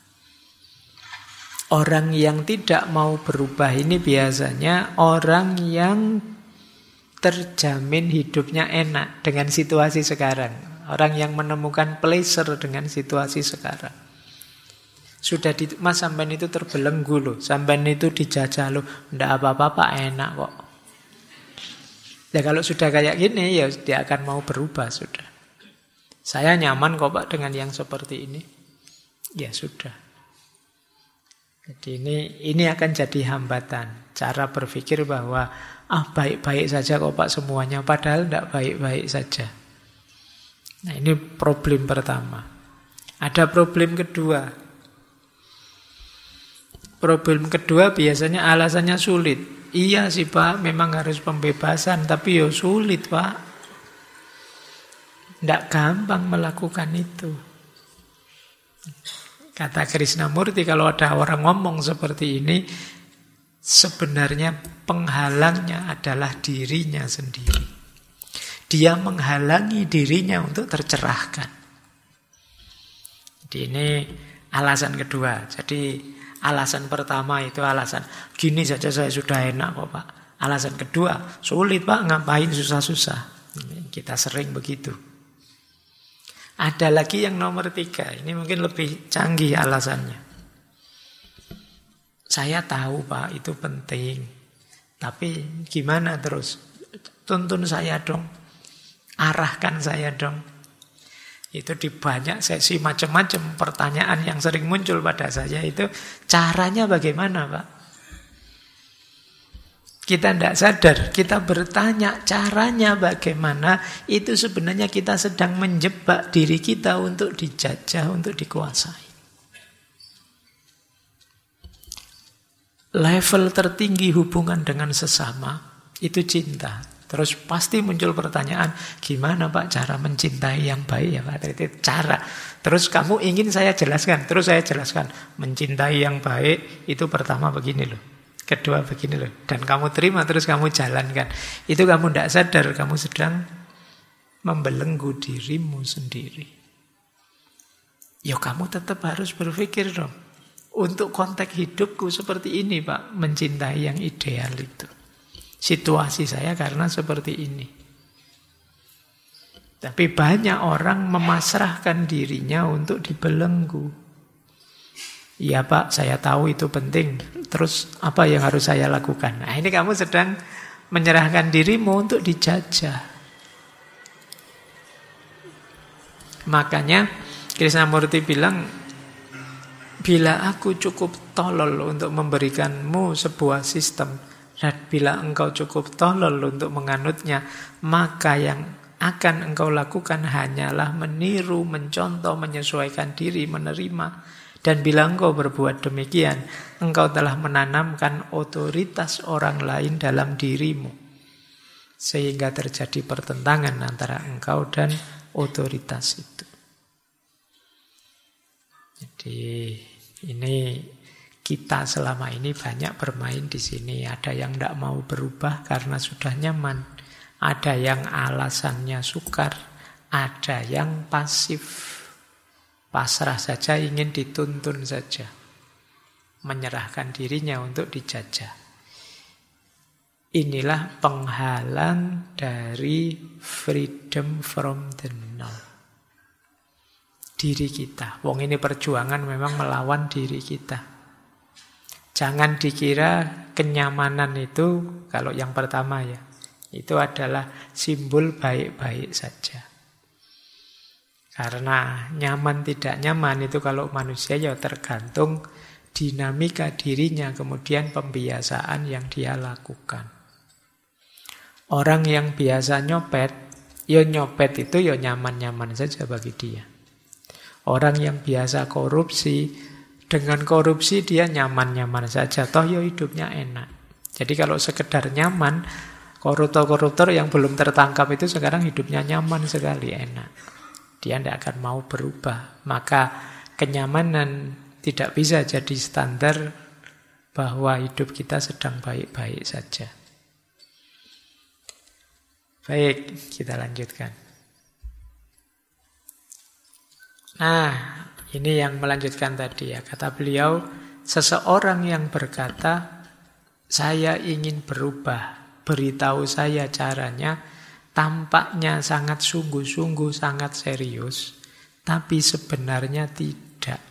Orang yang tidak mau berubah ini biasanya orang yang terjamin hidupnya enak dengan situasi sekarang. Orang yang menemukan pleasure dengan situasi sekarang. Sudah mas sampean itu terbelenggu loh, sampean itu dijajah loh, ndak apa-apa enak kok. Ya kalau sudah kayak gini, ya dia akan mau berubah sudah. Saya nyaman kok Pak dengan yang seperti ini. Ya sudah. Jadi ini akan jadi hambatan. Cara berpikir bahwa baik-baik saja kok Pak semuanya. Padahal tidak baik-baik saja. Nah ini problem pertama. Ada problem kedua. Problem kedua biasanya alasannya sulit. Iya sih Pak, memang harus pembebasan. Tapi ya sulit Pak. Tidak gampang melakukan itu. Kata Krishnamurti, kalau ada orang ngomong seperti ini, sebenarnya penghalangnya adalah dirinya sendiri. Dia menghalangi dirinya untuk tercerahkan. Jadi ini alasan kedua. Jadi alasan pertama itu alasan, gini saja saya sudah enak kok Pak. Alasan kedua, sulit Pak, ngapain susah-susah. Kita sering begitu. Ada lagi yang nomor 3. Ini mungkin lebih canggih alasannya. Saya tahu Pak, itu penting. Tapi gimana terus? Tuntun saya dong. Arahkan saya dong. Itu di banyak sesi macam-macam pertanyaan yang sering muncul pada saya itu, caranya bagaimana Pak? Kita tidak sadar, kita bertanya caranya bagaimana, itu sebenarnya kita sedang menjebak diri kita untuk dijajah, untuk dikuasai. Level tertinggi hubungan dengan sesama itu cinta. Terus pasti muncul pertanyaan, gimana Pak cara mencintai yang baik ya Pak? Itu cara. Terus kamu ingin saya jelaskan, terus saya jelaskan. Mencintai yang baik itu pertama begini loh. Kedua begini loh. Dan kamu terima terus kamu jalankan. Itu kamu tidak sadar, kamu sedang membelenggu dirimu sendiri. Ya kamu tetap harus berpikir dong. Untuk konteks hidupku seperti ini Pak, mencintai yang ideal itu. Situasi saya karena seperti ini. Tapi banyak orang memasrahkan dirinya untuk dibelenggu. Iya Pak, saya tahu itu penting. Terus apa yang harus saya lakukan? Nah ini kamu sedang menyerahkan dirimu untuk dijajah. Makanya Krishnamurti bilang, bila aku cukup tolol untuk memberikanmu sebuah sistem, dan bila engkau cukup tolol untuk menganutnya, maka yang akan engkau lakukan hanyalah meniru, mencontoh, menyesuaikan diri, menerima. Dan bila engkau berbuat demikian, engkau telah menanamkan otoritas orang lain dalam dirimu. Sehingga terjadi pertentangan antara engkau dan otoritas itu. Jadi ini kita selama ini banyak bermain di sini. Ada yang tidak mau berubah karena sudah nyaman. Ada yang alasannya sukar. Ada yang pasif. Pasrah saja, ingin dituntun saja. Menyerahkan dirinya untuk dijajah. Inilah penghalang dari freedom from the now. Diri kita. Wong ini perjuangan memang melawan diri kita. Jangan dikira kenyamanan itu, kalau yang pertama ya, itu adalah simbol baik-baik saja. Karena nyaman tidak nyaman itu kalau manusia ya tergantung dinamika dirinya, kemudian pembiasaan yang dia lakukan. Orang yang biasa nyopet itu ya nyaman-nyaman saja bagi dia. Orang yang biasa korupsi, dengan korupsi dia nyaman-nyaman saja, toh ya hidupnya enak. Jadi kalau sekedar nyaman, koruptor-koruptor yang belum tertangkap itu sekarang hidupnya nyaman sekali, enak. Dia tidak akan mau berubah. Maka kenyamanan tidak bisa jadi standar bahwa hidup kita sedang baik-baik saja. Baik, kita lanjutkan. Nah, ini yang melanjutkan tadi ya. Kata beliau, seseorang yang berkata, saya ingin berubah, beritahu saya caranya, tampaknya sangat sungguh-sungguh, sangat serius, tapi sebenarnya tidak.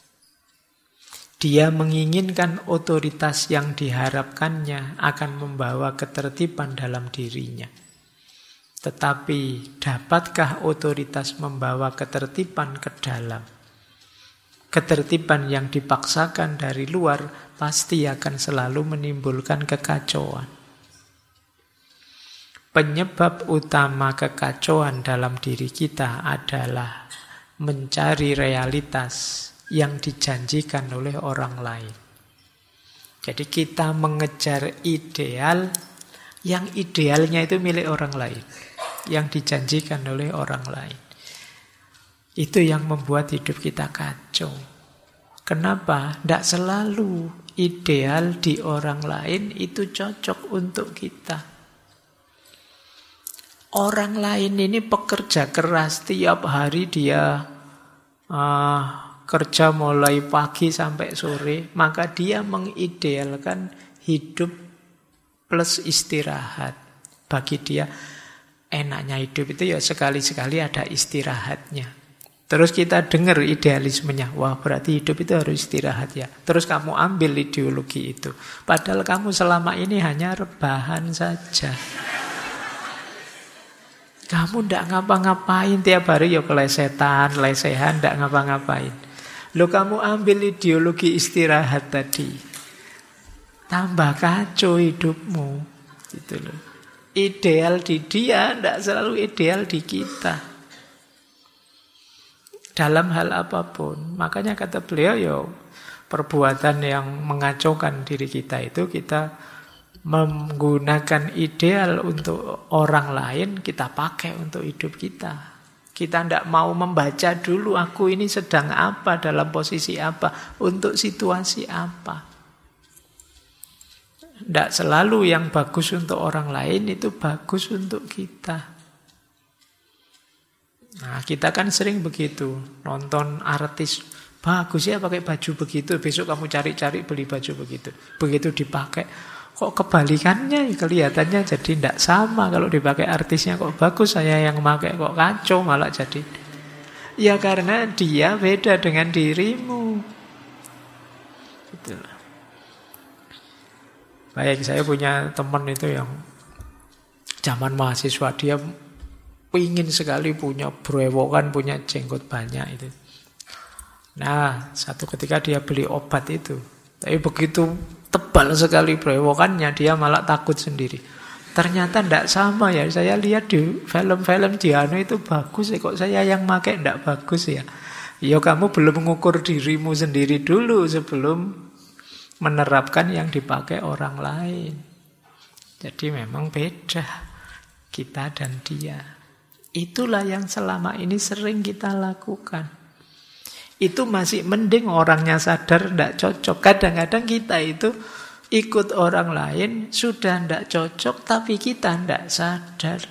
Dia menginginkan otoritas yang diharapkannya akan membawa ketertiban dalam dirinya. Tetapi dapatkah otoritas membawa ketertiban ke dalam? Ketertiban yang dipaksakan dari luar pasti akan selalu menimbulkan kekacauan. Penyebab utama kekacauan dalam diri kita adalah mencari realitas yang dijanjikan oleh orang lain. Jadi kita mengejar ideal, yang idealnya itu milik orang lain, yang dijanjikan oleh orang lain. Itu yang membuat hidup kita kacau. Kenapa? Tidak selalu ideal di orang lain itu cocok untuk kita. Orang lain ini pekerja keras, tiap hari dia kerja mulai pagi sampai sore, maka dia mengidealkan hidup plus istirahat. Bagi dia enaknya hidup itu ya sekali-sekali ada istirahatnya. Terus kita dengar idealismenya, wah berarti hidup itu harus istirahat ya. Terus kamu ambil ideologi itu. Padahal kamu selama ini hanya rebahan saja. Kamu tidak ngapa-ngapain tiap hari, ya kelesetan, lesehan, tidak ngapa-ngapain. Loh kamu ambil ideologi istirahat tadi, tambah kacau hidupmu. Gitu loh. Ideal di dia tidak selalu ideal di kita. Dalam hal apapun. Makanya kata beliau, ya perbuatan yang mengacaukan diri kita itu kita menggunakan ideal untuk orang lain, kita pakai untuk hidup kita. Kita tidak mau membaca dulu aku ini sedang apa, dalam posisi apa, untuk situasi apa. Tidak selalu yang bagus untuk orang lain itu bagus untuk kita. Nah, kita kan sering begitu, nonton artis, bagus ya pakai baju begitu, besok kamu cari-cari beli baju begitu. Begitu dipakai, kok kebalikannya, kelihatannya jadi tidak sama. Kalau dipakai artisnya kok bagus, saya yang pakai kok kacau malah jadi. Ya karena dia beda dengan dirimu. Itulah. Baik, saya punya teman itu yang zaman mahasiswa, dia ingin sekali punya brewokan, punya jenggot banyak itu. Nah, satu ketika dia beli obat itu. Tapi begitu tebal sekali brewokannya, dia malah takut sendiri. Ternyata tidak sama ya. Saya lihat di film-film Diano itu bagus ya. Kok saya yang pakai tidak bagus ya? Ya kamu belum mengukur dirimu sendiri dulu sebelum menerapkan yang dipakai orang lain. Jadi memang beda kita dan dia. Itulah yang selama ini sering kita lakukan. Itu masih mending orangnya sadar tidak cocok. Kadang-kadang kita itu ikut orang lain, sudah tidak cocok, tapi kita tidak sadar.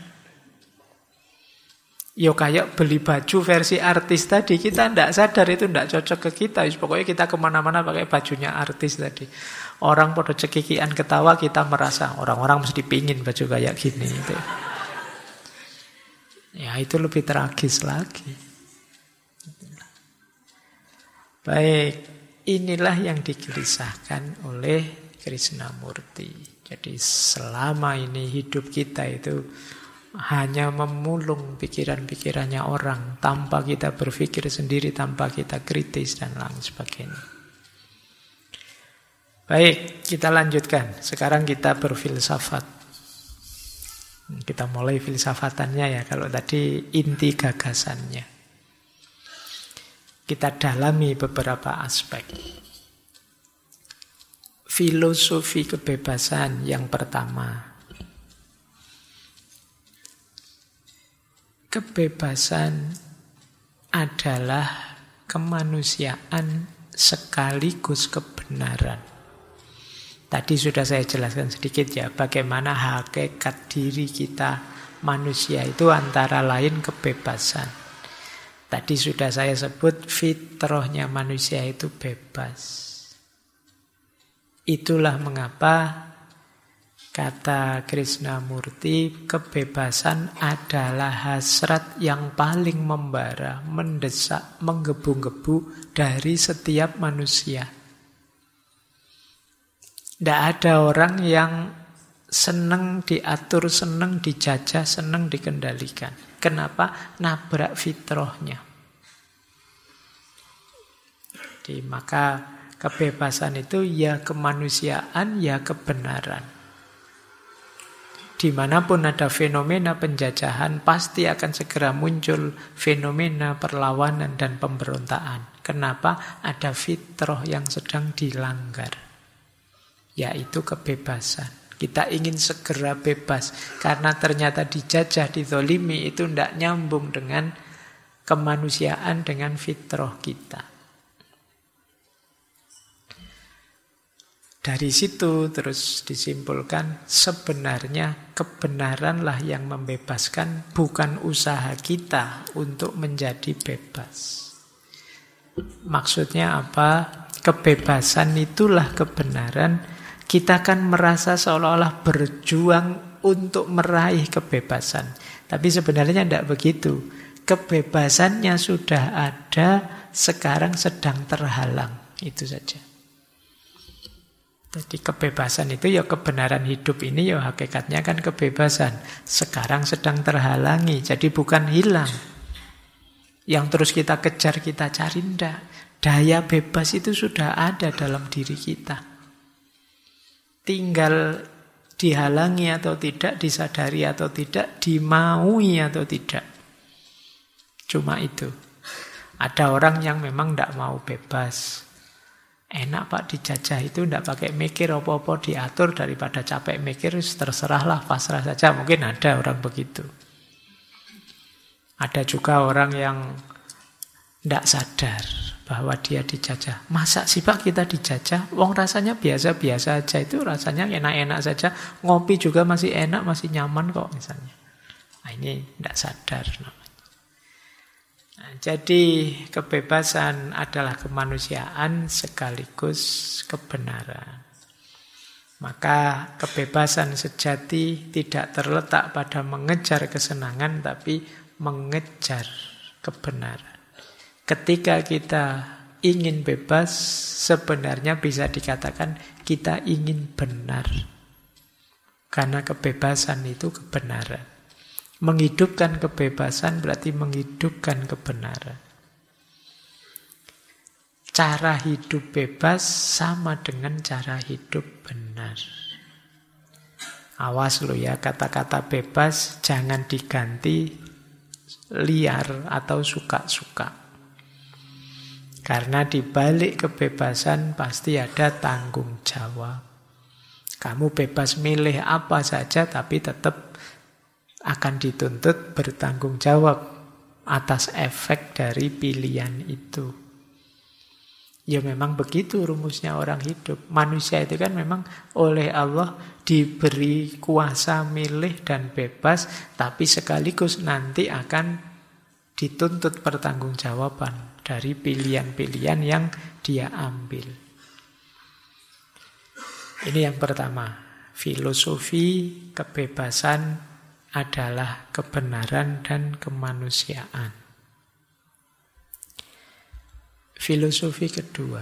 Yo kayak beli baju versi artis tadi, kita tidak sadar itu tidak cocok ke kita. Pokoknya kita kemana-mana pakai bajunya artis tadi. Orang pada cekikian ketawa, kita merasa orang-orang mesti pingin baju kayak gini. Itu. Ya itu lebih tragis lagi. Baik, inilah yang digelisahkan oleh Krishnamurti. Jadi selama ini hidup kita itu hanya memulung pikiran-pikirannya orang tanpa kita berpikir sendiri, tanpa kita kritis dan lain sebagainya. Baik, kita lanjutkan. Sekarang kita berfilsafat. Kita mulai filsafatannya ya, kalau tadi inti gagasannya. Kita dalami beberapa aspek. Filosofi kebebasan yang pertama. Kebebasan adalah kemanusiaan sekaligus kebenaran. Tadi sudah saya jelaskan sedikit ya, bagaimana hakikat diri kita manusia itu antara lain kebebasan. Tadi sudah saya sebut fitrahnya manusia itu bebas. Itulah mengapa kata Krishnamurti, kebebasan adalah hasrat yang paling membara, mendesak, menggebu-gebu dari setiap manusia. Tidak ada orang yang seneng diatur, seneng dijajah, seneng dikendalikan. Kenapa? Nabrak fitrahnya. Jadi maka kebebasan itu ya kemanusiaan, ya kebenaran. Dimanapun ada fenomena penjajahan, pasti akan segera muncul fenomena perlawanan dan pemberontakan. Kenapa? Ada fitrah yang sedang dilanggar, yaitu kebebasan. Kita ingin segera bebas, karena ternyata dijajah, dizolimi, itu tidak nyambung dengan kemanusiaan, dengan fitrah kita. Dari situ terus disimpulkan, sebenarnya kebenaranlah yang membebaskan, bukan usaha kita untuk menjadi bebas. Maksudnya apa? Kebebasan itulah kebenaran. Kita kan merasa seolah-olah berjuang untuk meraih kebebasan. Tapi sebenarnya tidak begitu. Kebebasannya sudah ada, sekarang sedang terhalang. Itu saja. Jadi kebebasan itu ya kebenaran hidup ini ya hakikatnya kan kebebasan. Sekarang sedang terhalangi, jadi bukan hilang. Yang terus kita kejar, kita cari, enggak. Daya bebas itu sudah ada dalam diri kita. Tinggal dihalangi atau tidak, disadari atau tidak, dimaui atau tidak. Cuma itu. Ada orang yang memang tidak mau bebas. Enak Pak dijajah itu tidak pakai mikir apa-apa, diatur daripada capek mikir, terserahlah, pasrah saja. Mungkin ada orang begitu. Ada juga orang yang tidak sadar bahwa dia dijajah. Masa sih Pak kita dijajah? Wong rasanya biasa-biasa aja, itu rasanya enak-enak saja. Ngopi juga masih enak, masih nyaman kok misalnya. Nah, ini tidak sadar namanya. Nah, jadi kebebasan adalah kemanusiaan sekaligus kebenaran. Maka kebebasan sejati tidak terletak pada mengejar kesenangan, tapi mengejar kebenaran. Ketika kita ingin bebas, sebenarnya bisa dikatakan kita ingin benar. Karena kebebasan itu kebenaran. Menghidupkan kebebasan berarti menghidupkan kebenaran. Cara hidup bebas sama dengan cara hidup benar. Awas lo ya, kata-kata bebas jangan diganti liar atau suka-suka. Karena di balik kebebasan pasti ada tanggung jawab. Kamu bebas milih apa saja, tapi tetap akan dituntut bertanggung jawab atas efek dari pilihan itu. Ya memang begitu rumusnya orang hidup. Manusia itu kan memang oleh Allah diberi kuasa milih dan bebas, tapi sekaligus nanti akan dituntut pertanggungjawaban dari pilihan-pilihan yang dia ambil. Ini yang pertama. Filosofi kebebasan adalah kebenaran dan kemanusiaan. Filosofi kedua,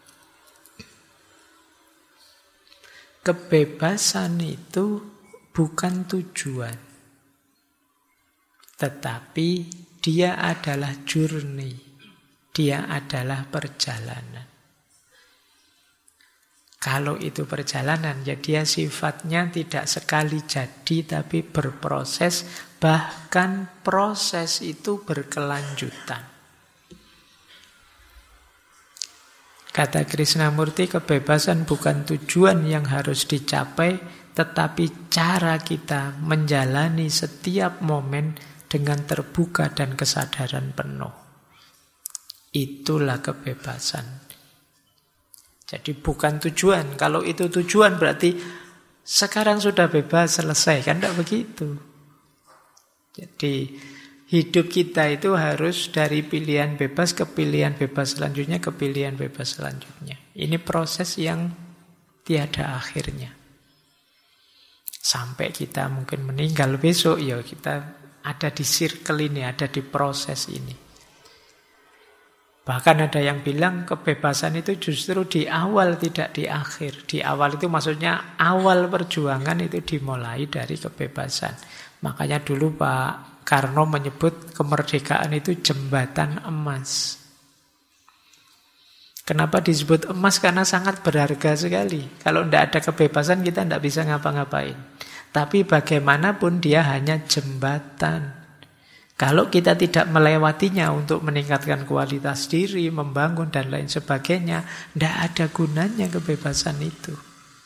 kebebasan itu bukan tujuan, tetapi dia adalah journey, dia adalah perjalanan. Kalau itu perjalanan, ya dia sifatnya tidak sekali jadi, tapi berproses, bahkan proses itu berkelanjutan. Kata Krishnamurti, kebebasan bukan tujuan yang harus dicapai, tetapi cara kita menjalani setiap momen dengan terbuka dan kesadaran penuh. Itulah kebebasan. Jadi bukan tujuan. Kalau itu tujuan berarti sekarang sudah bebas, selesai. Kan tidak begitu. Jadi hidup kita itu harus dari pilihan bebas ke pilihan bebas selanjutnya, ke pilihan bebas selanjutnya. Ini proses yang tiada akhirnya. Sampai kita mungkin meninggal besok, ya kita ada di circle ini, ada di proses ini. Bahkan ada yang bilang kebebasan itu justru di awal, tidak di akhir. Di awal itu maksudnya awal perjuangan itu dimulai dari kebebasan. Makanya dulu Pak Karno menyebut kemerdekaan itu jembatan emas. Kenapa disebut emas? Karena sangat berharga sekali. Kalau tidak ada kebebasan kita tidak bisa ngapa-ngapain. Tapi bagaimanapun dia hanya jembatan. Kalau kita tidak melewatinya untuk meningkatkan kualitas diri, membangun dan lain sebagainya, tidak ada gunanya kebebasan itu.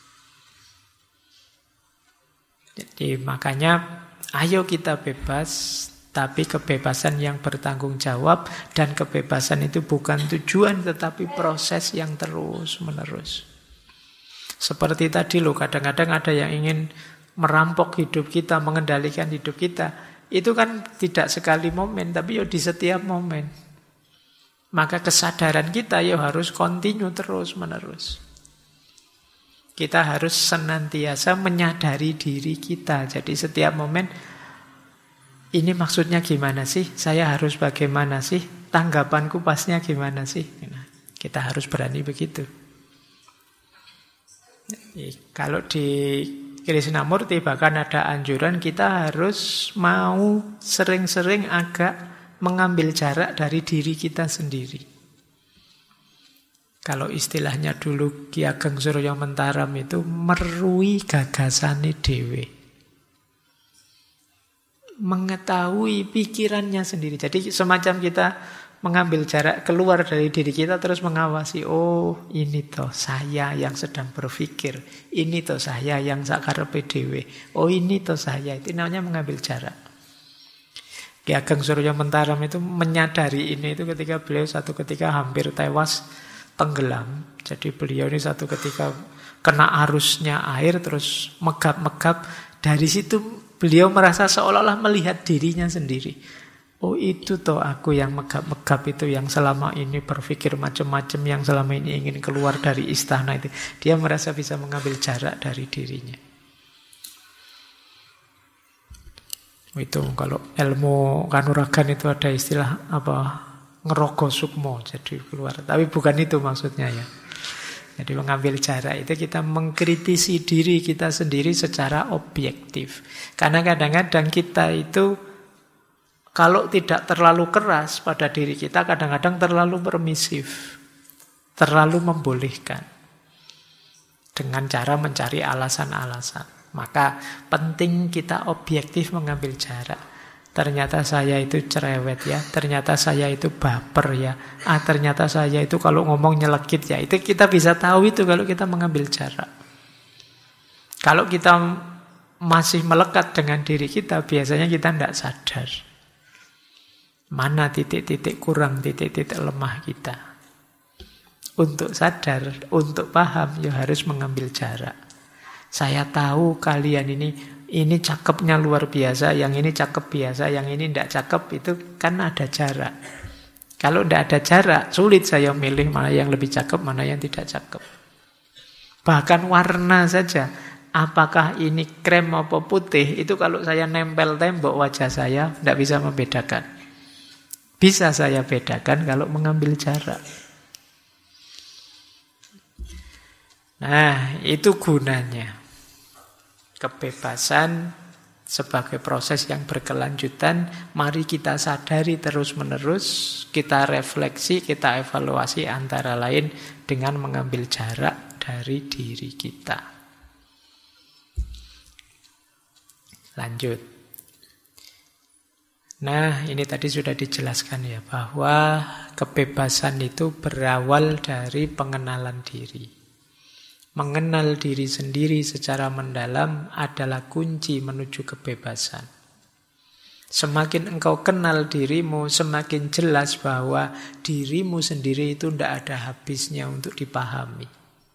Jadi makanya ayo kita bebas, tapi kebebasan yang bertanggung jawab, dan kebebasan itu bukan tujuan tetapi proses yang terus menerus. Seperti tadi loh, kadang-kadang ada yang ingin merampok hidup kita, mengendalikan hidup kita. Itu kan tidak sekali momen, tapi ya di setiap momen. Maka kesadaran kita ya harus kontinu terus menerus. Kita harus senantiasa menyadari diri kita. Jadi setiap momen, ini maksudnya gimana sih? Saya harus bagaimana sih? Tanggapanku pasnya gimana sih? Nah, kita harus berani begitu. Kalau di Krishnamurti bahkan ada anjuran kita harus mau sering-sering agak mengambil jarak dari diri kita sendiri. Kalau istilahnya dulu Ki Ageng Surya Mentaram itu merui gagasane dhewe. Mengetahui pikirannya sendiri. Jadi semacam kita mengambil jarak keluar dari diri kita terus mengawasi, oh ini toh saya yang sedang berpikir, ini toh saya yang sakarepe dhewe, oh ini toh saya. Itu namanya mengambil jarak. Ki Ageng Surya Mentaram itu menyadari ini itu ketika beliau satu ketika hampir tewas tenggelam. Jadi beliau ini satu ketika kena arusnya air terus megap-megap. Dari situ beliau merasa seolah-olah melihat dirinya sendiri. Oh itu toh aku yang megap-megap itu, yang selama ini berpikir macam-macam, yang selama ini ingin keluar dari istana itu. Dia merasa bisa mengambil jarak dari dirinya. Itu kalau ilmu kanuragan itu ada istilah apa, ngerogo sukmo, jadi keluar. Tapi bukan itu maksudnya ya. Jadi mengambil jarak itu kita mengkritisi diri kita sendiri secara objektif. Karena kadang-kadang kita itu kalau tidak terlalu keras pada diri kita, kadang-kadang terlalu permisif, terlalu membolehkan, dengan cara mencari alasan-alasan. Maka penting kita objektif mengambil jarak. Ternyata saya itu cerewet ya, ternyata saya itu baper ya, ternyata saya itu kalau ngomong nyelekit ya. Itu kita bisa tahu itu kalau kita mengambil jarak. Kalau kita masih melekat dengan diri kita, biasanya kita tidak sadar mana titik-titik kurang, titik-titik lemah kita. Untuk sadar, untuk paham, ya harus mengambil jarak. Saya tahu kalian ini cakepnya luar biasa, yang ini cakep biasa, yang ini tidak cakep, itu kan ada jarak. Kalau tidak ada jarak, sulit saya milih mana yang lebih cakep, mana yang tidak cakep. Bahkan warna saja, apakah ini krem atau putih, itu kalau saya nempel tembok wajah saya, tidak bisa membedakan. Bisa saya bedakan kalau mengambil jarak. Nah, itu gunanya. Kebebasan sebagai proses yang berkelanjutan, mari kita sadari terus-menerus, kita refleksi, kita evaluasi antara lain dengan mengambil jarak dari diri kita. Lanjut. Nah, ini tadi sudah dijelaskan ya, bahwa kebebasan itu berawal dari pengenalan diri. Mengenal diri sendiri secara mendalam adalah kunci menuju kebebasan. Semakin engkau kenal dirimu, semakin jelas bahwa dirimu sendiri itu tidak ada habisnya untuk dipahami.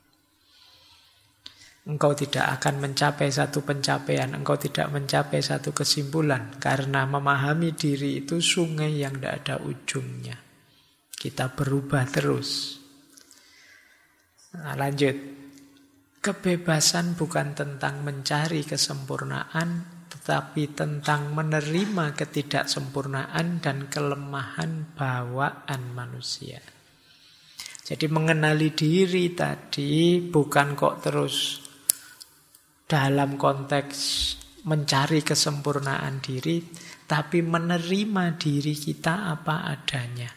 Engkau tidak akan mencapai satu pencapaian, engkau tidak mencapai satu kesimpulan, karena memahami diri itu sungai yang tidak ada ujungnya. Kita berubah terus. Nah, lanjut. Kebebasan bukan tentang mencari kesempurnaan, tapi tentang menerima ketidaksempurnaan dan kelemahan bawaan manusia. Jadi mengenali diri tadi bukan kok terus dalam konteks mencari kesempurnaan diri, tapi menerima diri kita apa adanya.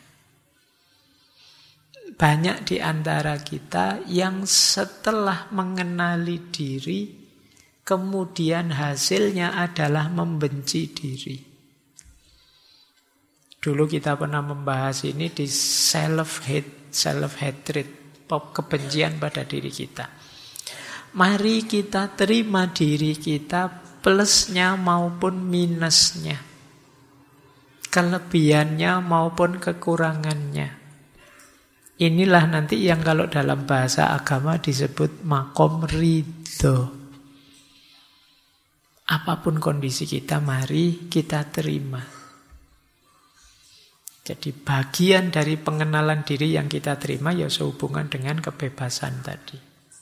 Banyak di antara kita yang setelah mengenali diri, kemudian hasilnya adalah membenci diri. Dulu kita pernah membahas ini di self-hate, self-hatred, kebencian pada diri kita. Mari kita terima diri kita plusnya maupun minusnya, kelebihannya maupun kekurangannya. Inilah nanti yang kalau dalam bahasa agama disebut makom ridho. Apapun kondisi kita, mari kita terima. Jadi bagian dari pengenalan diri yang kita terima ya sehubungan dengan kebebasan tadi.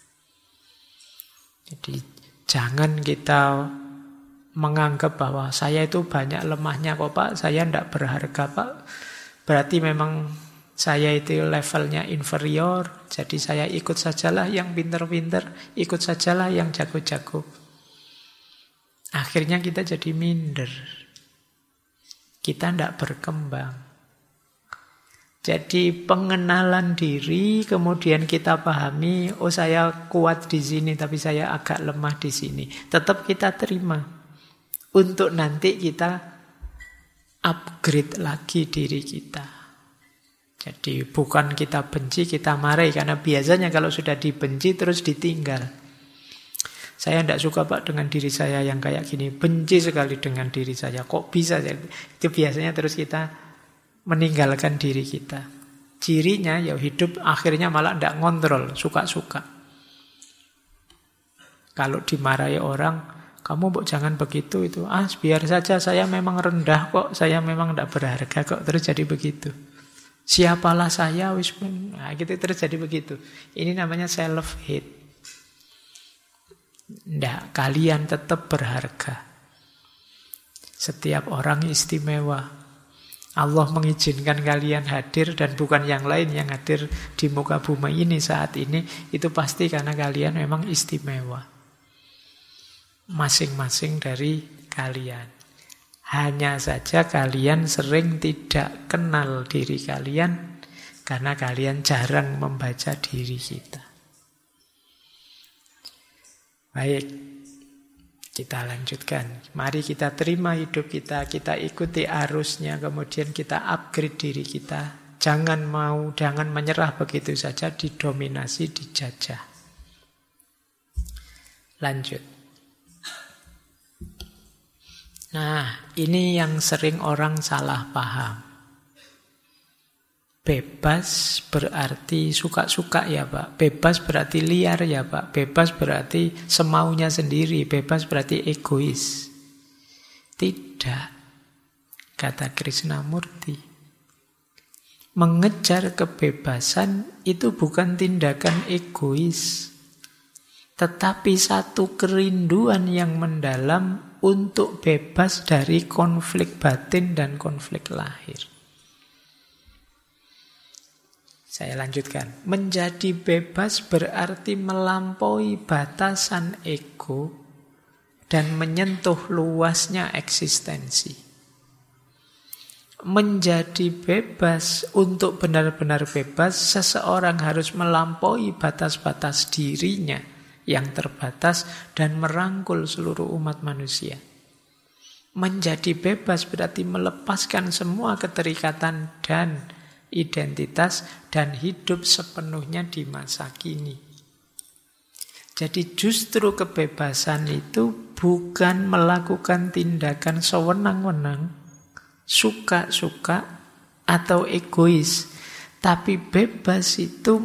Jadi jangan kita menganggap bahwa saya itu banyak lemahnya kok Pak, saya tidak berharga Pak. Berarti memang saya itu levelnya inferior, jadi saya ikut sajalah yang pinter-pinter, ikut sajalah yang jago-jago. Akhirnya kita jadi minder. Kita tidak berkembang. Jadi pengenalan diri, kemudian kita pahami, oh saya kuat di sini, tapi saya agak lemah di sini. Tetap kita terima. Untuk nanti kita upgrade lagi diri kita. Jadi bukan kita benci, kita marahi. Karena biasanya kalau sudah dibenci terus ditinggal. Saya tidak suka Pak dengan diri saya yang kayak gini. Benci sekali dengan diri saya. Kok bisa? Itu biasanya terus kita meninggalkan diri kita. Cirinya ya hidup akhirnya malah tidak ngontrol. Suka-suka. Kalau dimarahi orang, kamu Mbok jangan begitu itu. Biar saja saya memang rendah kok. Saya memang tidak berharga kok. Terus jadi begitu. Siapalah saya, gitu terjadi begitu. Ini namanya self-hate. Nggak, kalian tetap berharga. Setiap orang istimewa. Allah mengizinkan kalian hadir dan bukan yang lain yang hadir di muka bumi ini saat ini. Itu pasti karena kalian memang istimewa. Masing-masing dari kalian. Hanya saja kalian sering tidak kenal diri kalian karena kalian jarang membaca diri kita. Baik, kita lanjutkan. Mari kita terima hidup kita, kita ikuti arusnya, kemudian kita upgrade diri kita. Jangan menyerah begitu saja, didominasi, dijajah. Lanjut. Nah, ini yang sering orang salah paham. Bebas berarti suka-suka ya Pak. Bebas berarti liar ya Pak. Bebas berarti semaunya sendiri. Bebas berarti egois. Tidak, kata Krishnamurti. Mengejar kebebasan itu bukan tindakan egois. Tetapi satu kerinduan yang mendalam untuk bebas dari konflik batin dan konflik lahir. Saya lanjutkan. Menjadi bebas berarti melampaui batasan ego dan menyentuh luasnya eksistensi. Menjadi bebas, untuk benar-benar bebas, seseorang harus melampaui batas-batas dirinya yang terbatas dan merangkul seluruh umat manusia. Menjadi bebas berarti melepaskan semua keterikatan dan identitas dan hidup sepenuhnya di masa kini. Jadi justru kebebasan itu bukan melakukan tindakan sewenang-wenang, suka-suka atau egois, tapi bebas itu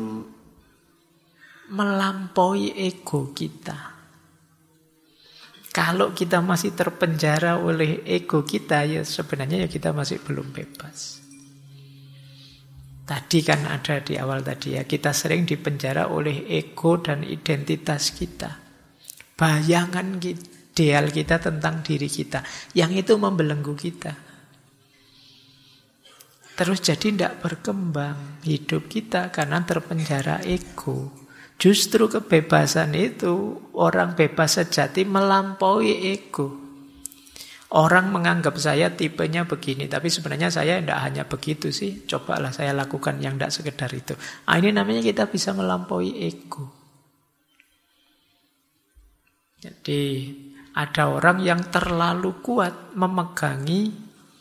melampaui ego kita. Kalau kita masih terpenjara oleh ego kita, ya sebenarnya ya kita masih belum bebas. Tadi kan ada di awal tadi ya, kita sering dipenjara oleh ego dan identitas kita. Bayangan ideal kita tentang diri kita. Yang itu membelenggu kita. Terus jadi tidak berkembang hidup kita karena terpenjara ego. Justru kebebasan itu, orang bebas sejati melampaui ego. Orang menganggap saya tipenya begini, tapi sebenarnya saya tidak hanya begitu sih. Cobalah saya lakukan yang tidak sekedar itu. Nah, ini namanya kita bisa melampaui ego. Jadi ada orang yang terlalu kuat memegangi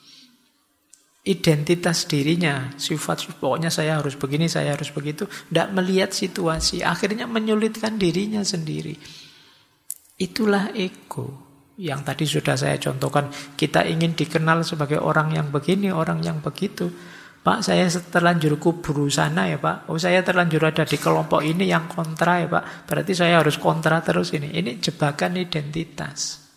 identitas dirinya. Sifat, pokoknya saya harus begini, saya harus begitu. Tidak melihat situasi. Akhirnya menyulitkan dirinya sendiri. Itulah ego. Yang tadi sudah saya contohkan, kita ingin dikenal sebagai orang yang begini, orang yang begitu. Pak, saya terlanjur kuburu sana ya Pak. Oh, saya terlanjur ada di kelompok ini yang kontra ya Pak. Berarti saya harus kontra terus ini. Ini jebakan identitas.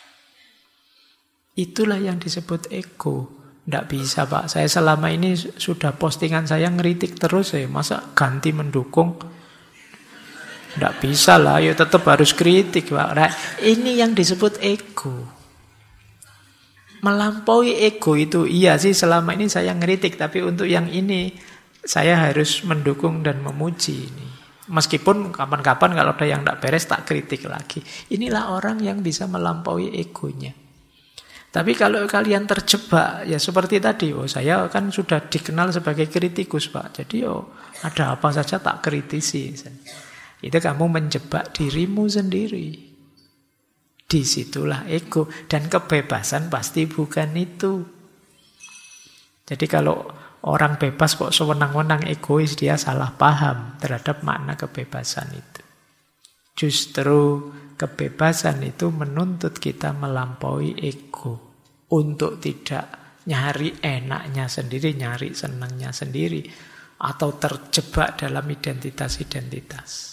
Itulah yang disebut ego. Tidak bisa Pak, saya selama ini sudah postingan saya ngeritik terus ya. Masa ganti mendukung? Tidak bisa lah, ya tetap harus kritik Pak. Nah, ini yang disebut ego. Melampaui ego itu, iya sih selama ini saya ngeritik, tapi untuk yang ini saya harus mendukung dan memuji ini. Meskipun kapan-kapan kalau ada yang tidak beres tak kritik lagi. Inilah orang yang bisa melampaui egonya. Tapi kalau kalian terjebak, ya seperti tadi, oh saya kan sudah dikenal sebagai kritikus Pak, jadi ada apa saja tak kritisi. Itu kamu menjebak dirimu sendiri. Disitulah ego. Dan kebebasan pasti bukan itu. Jadi kalau orang bebas kok sewenang-wenang egois, dia salah paham terhadap makna kebebasan itu. Justru kebebasan itu menuntut kita melampaui ego. Untuk tidak nyari enaknya sendiri, nyari senangnya sendiri. Atau terjebak dalam identitas-identitas.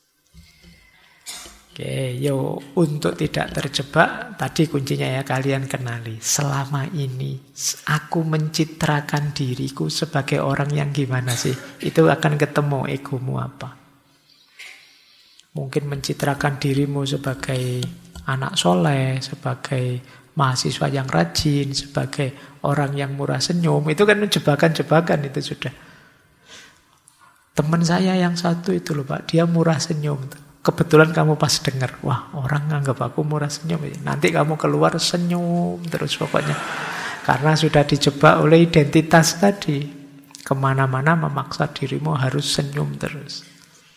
Oke, untuk tidak terjebak, tadi kuncinya ya kalian kenali. Selama ini aku mencitrakan diriku sebagai orang yang gimana sih? Itu akan ketemu egomu apa. Mungkin mencitrakan dirimu sebagai anak soleh, sebagai mahasiswa yang rajin, sebagai orang yang murah senyum. Itu kan jebakan-jebakan itu sudah. Teman saya yang satu itu loh Pak, dia murah senyum tuh. Kebetulan kamu pas dengar, wah orang nganggap aku murah senyum. Nanti kamu keluar senyum terus pokoknya. Karena sudah dijebak oleh identitas tadi. Kemana-mana memaksa dirimu harus senyum terus.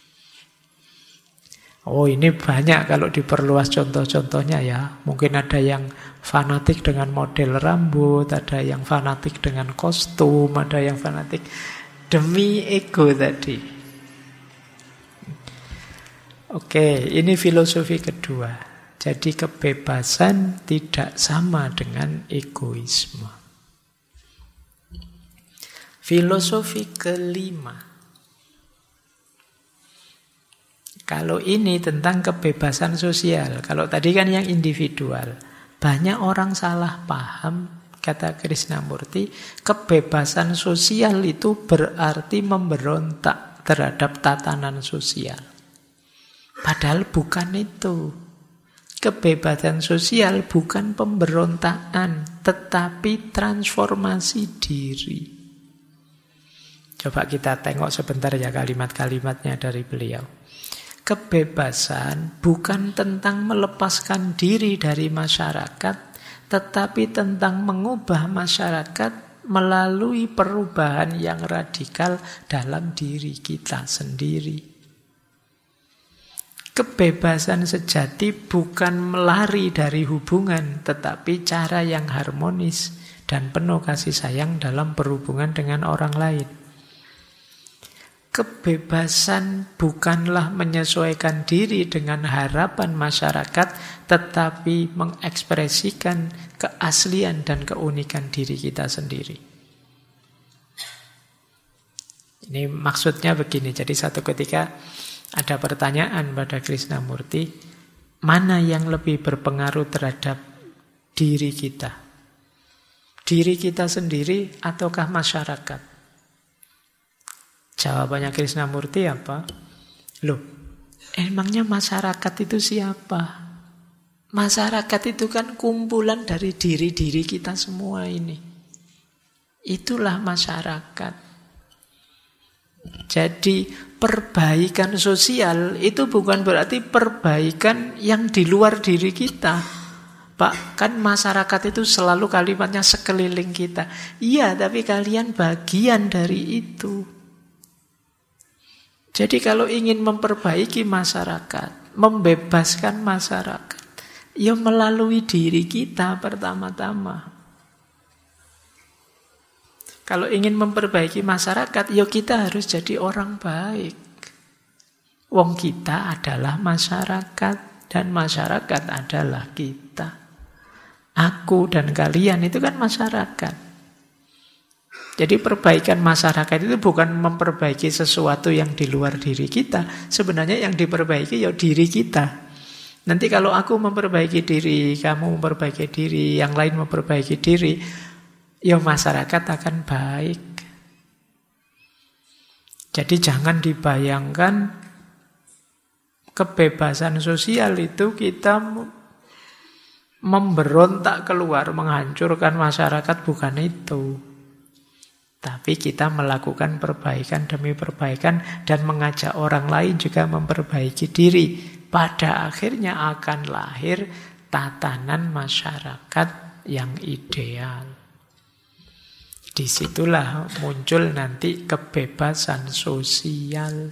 Oh ini banyak kalau diperluas contoh-contohnya ya. Mungkin ada yang fanatik dengan model rambut, ada yang fanatik dengan kostum, ada yang fanatik demi ego tadi. Oke, ini filosofi kedua. Jadi kebebasan tidak sama dengan egoisme. Filosofi kelima. Kalau ini tentang kebebasan sosial. Kalau tadi kan yang individual. Banyak orang salah paham, kata Krishnamurti, kebebasan sosial itu berarti memberontak terhadap tatanan sosial. Padahal bukan itu. Kebebasan sosial bukan pemberontakan, tetapi transformasi diri. Coba kita tengok sebentar ya kalimat-kalimatnya dari beliau. Kebebasan bukan tentang melepaskan diri dari masyarakat, tetapi tentang mengubah masyarakat melalui perubahan yang radikal dalam diri kita sendiri. Kebebasan sejati bukan melari dari hubungan, tetapi cara yang harmonis dan penuh kasih sayang dalam berhubungan dengan orang lain. Kebebasan bukanlah menyesuaikan diri dengan harapan masyarakat, tetapi mengekspresikan keaslian dan keunikan diri kita sendiri. Ini maksudnya begini, jadi satu ketika ada pertanyaan pada Krishnamurti, mana yang lebih berpengaruh terhadap diri kita? Diri kita sendiri ataukah masyarakat? Jawabannya Krishnamurti apa? Loh, emangnya masyarakat itu siapa? Masyarakat itu kan kumpulan dari diri-diri kita semua ini. Itulah masyarakat. Jadi perbaikan sosial itu bukan berarti perbaikan yang di luar diri kita. Pak, kan masyarakat itu selalu kalimatnya sekeliling kita. Iya, tapi kalian bagian dari itu. Jadi kalau ingin memperbaiki masyarakat, membebaskan masyarakat, ya melalui diri kita pertama-tama. Kalau ingin memperbaiki masyarakat, ya kita harus jadi orang baik. Wong kita adalah masyarakat dan masyarakat adalah kita. Aku dan kalian itu kan masyarakat. Jadi perbaikan masyarakat itu bukan memperbaiki sesuatu yang di luar diri kita. Sebenarnya yang diperbaiki ya diri kita. Nanti kalau aku memperbaiki diri, kamu memperbaiki diri, yang lain memperbaiki diri, ya masyarakat akan baik. Jadi jangan dibayangkan kebebasan sosial itu kita memberontak keluar, menghancurkan masyarakat, bukan itu. Tapi kita melakukan perbaikan demi perbaikan dan mengajak orang lain juga memperbaiki diri. Pada akhirnya akan lahir tatanan masyarakat yang ideal. Disitulah muncul nanti kebebasan sosial.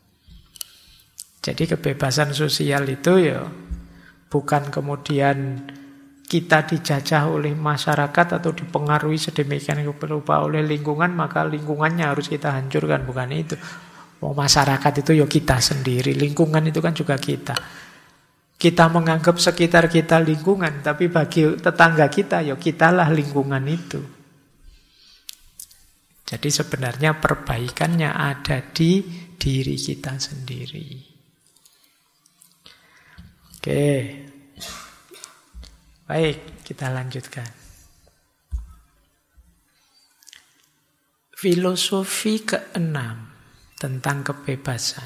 Jadi kebebasan sosial itu ya bukan kemudian kita dijajah oleh masyarakat atau dipengaruhi sedemikian rupa oleh lingkungan, maka lingkungannya harus kita hancurkan. Bukan itu. Masyarakat itu ya kita sendiri. Lingkungan itu kan juga kita. Kita menganggap sekitar kita lingkungan, tapi bagi tetangga kita ya kitalah lingkungan itu. Jadi sebenarnya perbaikannya ada di diri kita sendiri. Oke. Baik, kita lanjutkan. Filosofi keenam tentang kebebasan.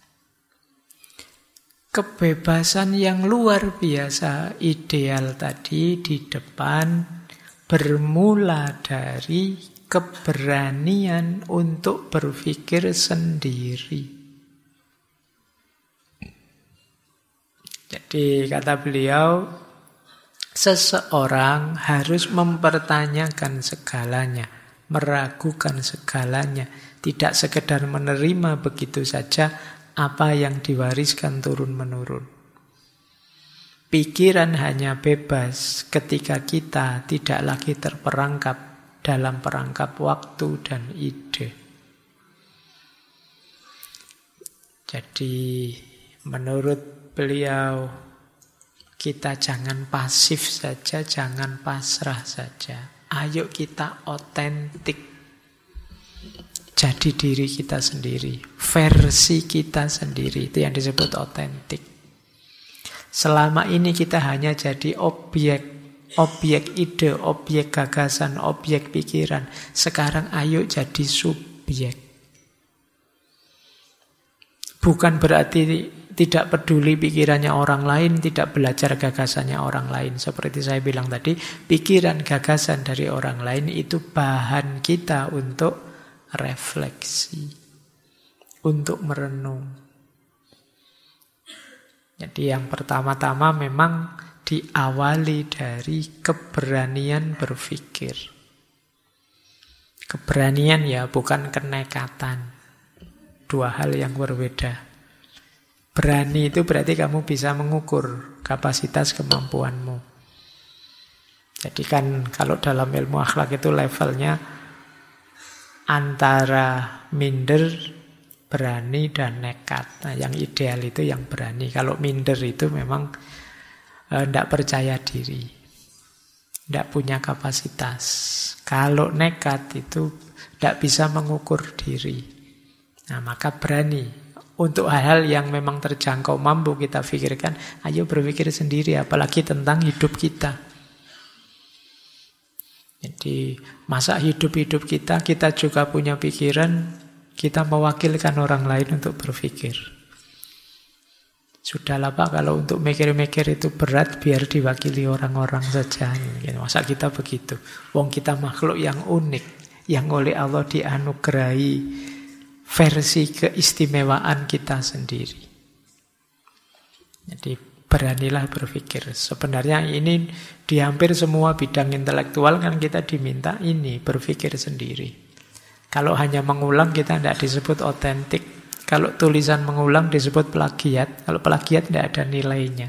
Kebebasan yang luar biasa ideal tadi di depan bermula dari keberanian untuk berpikir sendiri. Jadi kata beliau, seseorang harus mempertanyakan segalanya, meragukan segalanya, tidak sekedar menerima begitu saja apa yang diwariskan turun-menurun. Pikiran hanya bebas ketika kita tidak lagi terperangkap dalam perangkap waktu dan ide. Jadi menurut beliau, kita jangan pasif saja, jangan pasrah saja. Ayo kita otentik. Jadi diri kita sendiri, versi kita sendiri, itu yang disebut otentik. Selama ini kita hanya jadi objek ide, objek gagasan, objek pikiran. Sekarang ayo jadi subjek. Bukan berarti tidak peduli pikirannya orang lain, tidak belajar gagasannya orang lain. Seperti saya bilang tadi, pikiran gagasan dari orang lain itu bahan kita untuk refleksi, untuk merenung. Jadi yang pertama-tama memang diawali dari keberanian berpikir. Keberanian ya, bukan kenekatan. Dua hal yang berbeda. Berani itu berarti kamu bisa mengukur kapasitas kemampuanmu. Jadi kan kalau dalam ilmu akhlak itu levelnya antara minder, berani, dan nekat. Nah, yang ideal itu yang berani. Kalau minder itu memang tidak percaya diri, tidak punya kapasitas. Kalau nekat itu tidak bisa mengukur diri. Nah, maka berani. Untuk hal-hal yang memang terjangkau mampu kita pikirkan, ayo berpikir sendiri, apalagi tentang hidup kita. Jadi masa hidup-hidup kita juga punya pikiran, kita mewakilkan orang lain untuk berpikir. Sudahlah Pak, kalau untuk mikir-mikir itu berat, biar diwakili orang-orang saja. Masa kita begitu? Wong kita makhluk yang unik, yang oleh Allah dianugerahi versi keistimewaan kita sendiri. Jadi beranilah berpikir. Sebenarnya ini di hampir semua bidang intelektual kan kita diminta ini, berpikir sendiri. Kalau hanya mengulang kita tidak disebut otentik. Kalau tulisan mengulang disebut plagiat. Kalau plagiat tidak ada nilainya.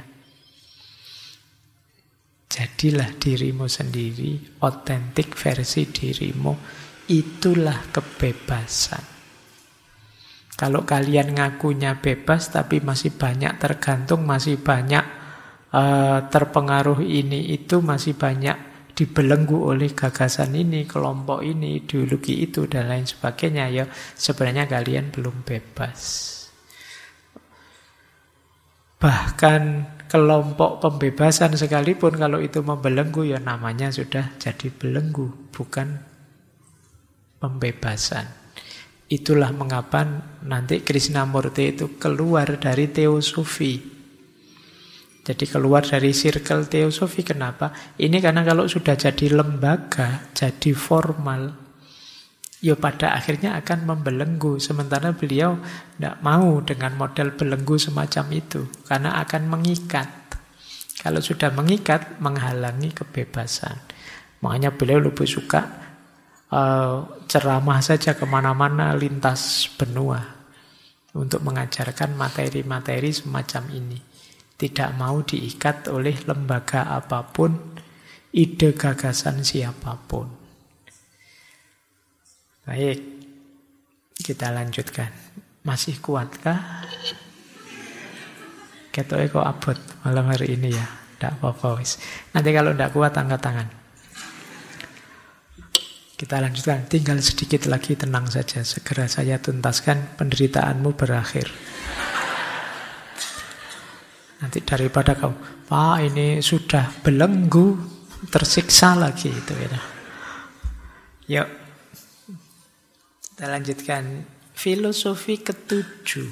Jadilah dirimu sendiri, otentik versi dirimu. Itulah kebebasan. Kalau kalian ngakunya bebas tapi masih banyak tergantung, masih banyak terpengaruh ini itu, masih banyak dibelenggu oleh gagasan ini, kelompok ini, ideologi itu, dan lain sebagainya, ya sebenarnya kalian belum bebas. Bahkan kelompok pembebasan sekalipun kalau itu membelenggu, ya namanya sudah jadi belenggu, bukan pembebasan. Itulah mengapa nanti Krishnamurti itu keluar dari teosofi. Jadi keluar dari circle teosofi. Kenapa? Ini karena kalau sudah jadi lembaga, jadi formal, ya pada akhirnya akan membelenggu. Sementara beliau tidak mau dengan model belenggu semacam itu, karena akan mengikat. Kalau sudah mengikat, menghalangi kebebasan. Makanya beliau lebih suka ceramah saja kemana-mana lintas benua untuk mengajarkan materi-materi semacam ini. Tidak mau diikat oleh lembaga apapun, ide gagasan siapapun. Baik, kita lanjutkan. Masih kuatkah? Ketoknya kok abot malam hari ini ya. Tidak apa-apa wis. Nanti kalau tidak kuat angkat tangan. Kita lanjutkan. Tinggal sedikit lagi, tenang saja. Segera saya tuntaskan, penderitaanmu berakhir. Nanti daripada kamu, Pak ini sudah belenggu, tersiksa lagi itu ya. Yuk, kita lanjutkan filosofi ketujuh.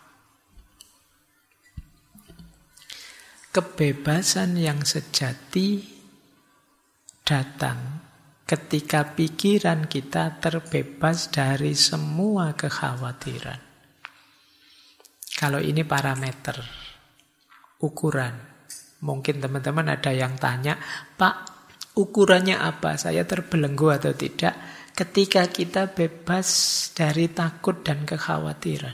Kebebasan yang sejati datang ketika pikiran kita terbebas dari semua kekhawatiran. Kalau ini parameter, ukuran. Mungkin teman-teman ada yang tanya, Pak, ukurannya apa? Saya terbelenggu atau tidak? Ketika kita bebas dari takut dan kekhawatiran.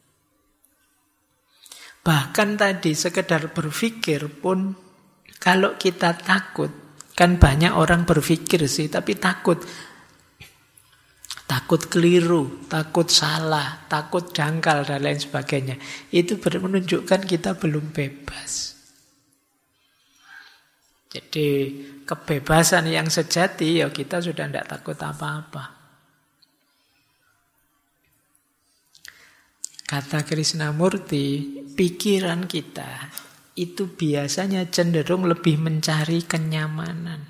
Bahkan tadi sekedar berpikir pun, kalau kita takut, kan banyak orang berpikir sih, tapi takut. Takut keliru, takut salah, takut jangkal, dan lain sebagainya. Itu menunjukkan kita belum bebas. Jadi kebebasan yang sejati, ya kita sudah tidak takut apa-apa. Kata Krishnamurti, pikiran kita itu biasanya cenderung lebih mencari kenyamanan.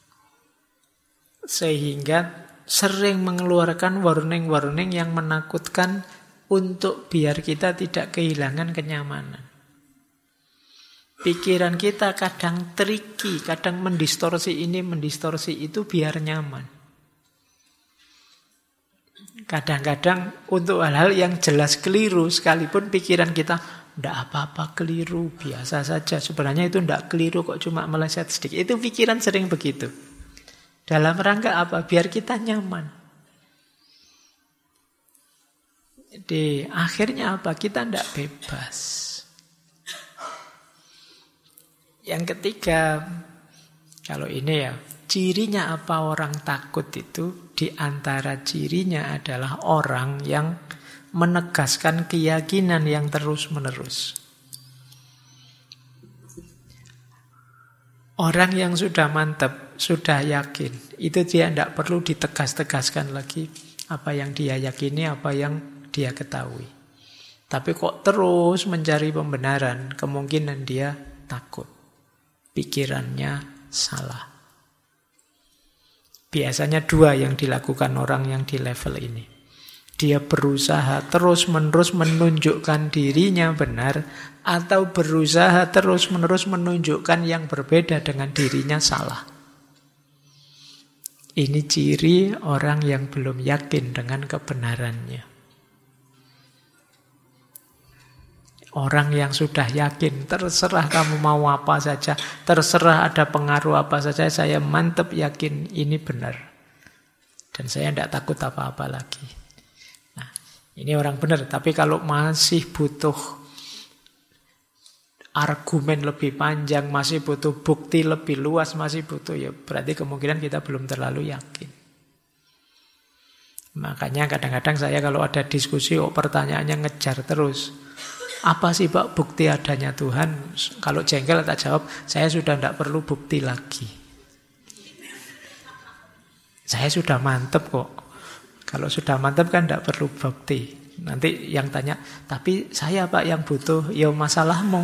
Sehingga sering mengeluarkan warning-warning yang menakutkan untuk biar kita tidak kehilangan kenyamanan. Pikiran kita kadang tricky, kadang mendistorsi ini, mendistorsi itu biar nyaman. Kadang-kadang untuk hal-hal yang jelas keliru, sekalipun pikiran kita tidak apa-apa keliru, biasa saja. Sebenarnya itu tidak keliru kok, cuma meleset sedikit. Itu pikiran sering begitu. Dalam rangka apa? Biar kita nyaman. Jadi akhirnya apa? Kita tidak bebas. Yang ketiga, kalau ini ya, cirinya apa orang takut itu? Di antara cirinya adalah orang yang menegaskan keyakinan yang terus-menerus. Orang yang sudah mantap, sudah yakin, itu dia tidak perlu ditegas-tegaskan lagi apa yang dia yakini, apa yang dia ketahui. Tapi kok terus mencari pembenaran, kemungkinan dia takut. Pikirannya salah. Biasanya dua yang dilakukan orang yang di level ini. Dia berusaha terus-menerus menunjukkan dirinya benar, atau berusaha terus-menerus menunjukkan yang berbeda dengan dirinya salah. Ini ciri orang yang belum yakin dengan kebenarannya. Orang yang sudah yakin, terserah kamu mau apa saja, terserah ada pengaruh apa saja, saya mantap yakin ini benar. Dan saya tidak takut apa-apa lagi. Nah, ini orang benar. Tapi kalau masih butuh argumen lebih panjang, masih butuh bukti lebih luas, masih butuh, ya berarti kemungkinan kita belum terlalu yakin. Makanya kadang-kadang saya kalau ada diskusi, pertanyaannya ngejar terus. Apa sih Pak bukti adanya Tuhan? Kalau jengkel tak jawab, saya sudah tidak perlu bukti lagi. Saya sudah mantep kok. Kalau sudah mantep kan tidak perlu bukti. Nanti yang tanya, tapi saya Pak yang butuh, ya masalahmu.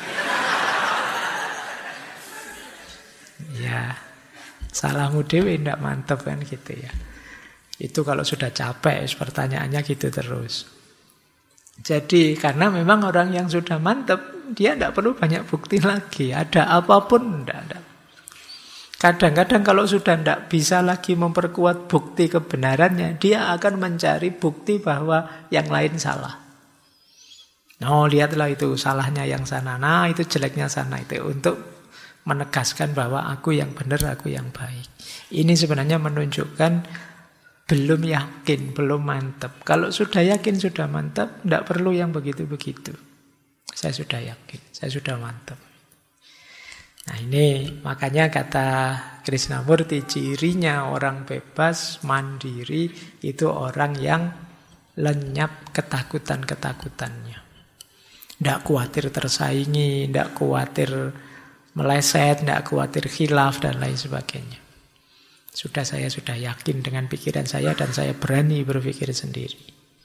Ya, salahmu dewe tidak mantep kan gitu ya. Itu kalau sudah capek, pertanyaannya gitu terus. Jadi karena memang orang yang sudah mantep, dia tidak perlu banyak bukti lagi. Ada apapun, tidak ada. Kadang-kadang kalau sudah tidak bisa lagi memperkuat bukti kebenarannya, dia akan mencari bukti bahwa yang lain salah. Oh, lihatlah itu salahnya yang sana, nah itu jeleknya sana, itu untuk menegaskan bahwa aku yang benar, aku yang baik. Ini sebenarnya menunjukkan belum yakin, belum mantap. Kalau sudah yakin, sudah mantap, tidak perlu yang begitu-begitu. Saya sudah yakin, saya sudah mantap. Nah ini makanya kata Krishnamurti, cirinya orang bebas, mandiri, itu orang yang lenyap ketakutan-ketakutannya. Tidak khawatir tersaingi, tidak khawatir meleset, tidak khawatir khilaf, dan lain sebagainya. Saya sudah yakin dengan pikiran saya, dan saya berani berpikir sendiri.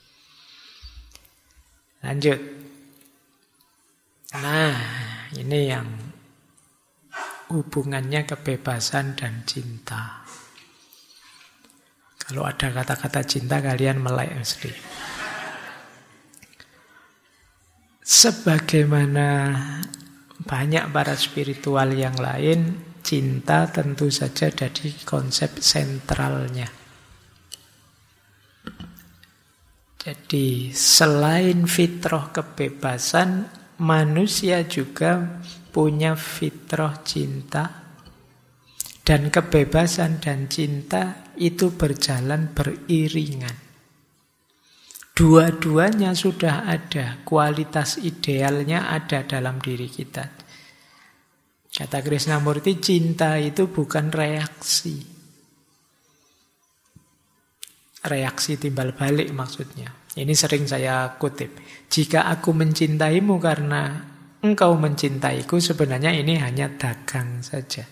Lanjut. Nah, ini yang hubungannya kebebasan dan cinta. Kalau ada kata-kata cinta, kalian melek mesti. Sebagaimana banyak para spiritual yang lain, cinta tentu saja jadi konsep sentralnya. Jadi selain fitrah kebebasan, manusia juga punya fitrah cinta, dan kebebasan dan cinta itu berjalan beriringan. Dua-duanya sudah ada, kualitas idealnya ada dalam diri kita. Kata Krishnamurti, cinta itu bukan reaksi. Reaksi timbal balik maksudnya. Ini sering saya kutip. Jika aku mencintaimu karena engkau mencintaiku, sebenarnya ini hanya dagang saja.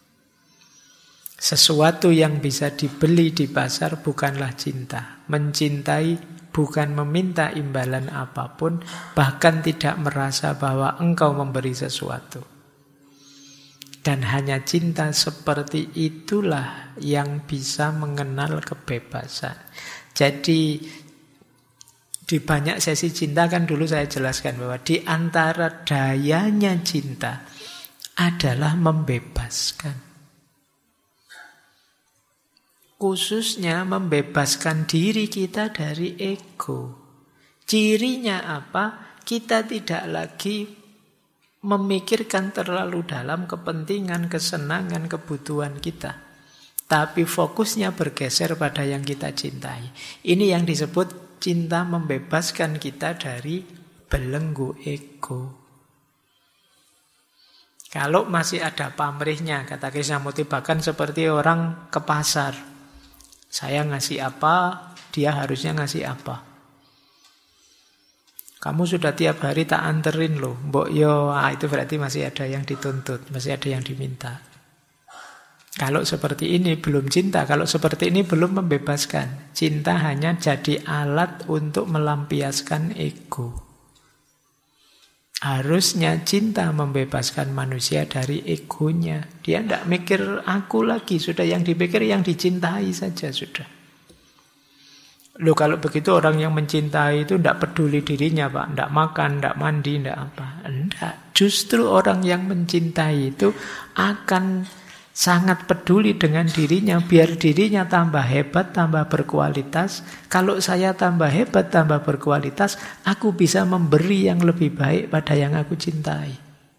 Sesuatu yang bisa dibeli di pasar bukanlah cinta. Mencintai bukan meminta imbalan apapun, bahkan tidak merasa bahwa engkau memberi sesuatu. Dan hanya cinta seperti itulah yang bisa mengenal kebebasan. Jadi di banyak sesi cinta kan dulu saya jelaskan bahwa di antara dayanya cinta adalah membebaskan. Khususnya membebaskan diri kita dari ego. Cirinya apa? Kita tidak lagi memikirkan terlalu dalam kepentingan, kesenangan, kebutuhan kita. Tapi fokusnya bergeser pada yang kita cintai. Ini yang disebut cinta membebaskan kita dari belenggu ego. Kalau masih ada pamrihnya, kata Krishnamurti, bahkan seperti orang ke pasar. Saya ngasih apa, dia harusnya ngasih apa. Kamu sudah tiap hari tak anterin loh, mbok yo, itu berarti masih ada yang dituntut, masih ada yang diminta. Kalau seperti ini belum cinta, kalau seperti ini belum membebaskan. Cinta hanya jadi alat untuk melampiaskan ego. Harusnya cinta membebaskan manusia dari egonya. Dia tidak mikir aku lagi, sudah yang dipikir yang dicintai saja sudah. Loh kalau begitu orang yang mencintai itu tidak peduli dirinya Pak. Tidak makan, tidak mandi, tidak apa. Tidak. Justru orang yang mencintai itu akan sangat peduli dengan dirinya. Biar dirinya tambah hebat, tambah berkualitas. Kalau saya tambah hebat, tambah berkualitas, aku bisa memberi yang lebih baik pada yang aku cintai.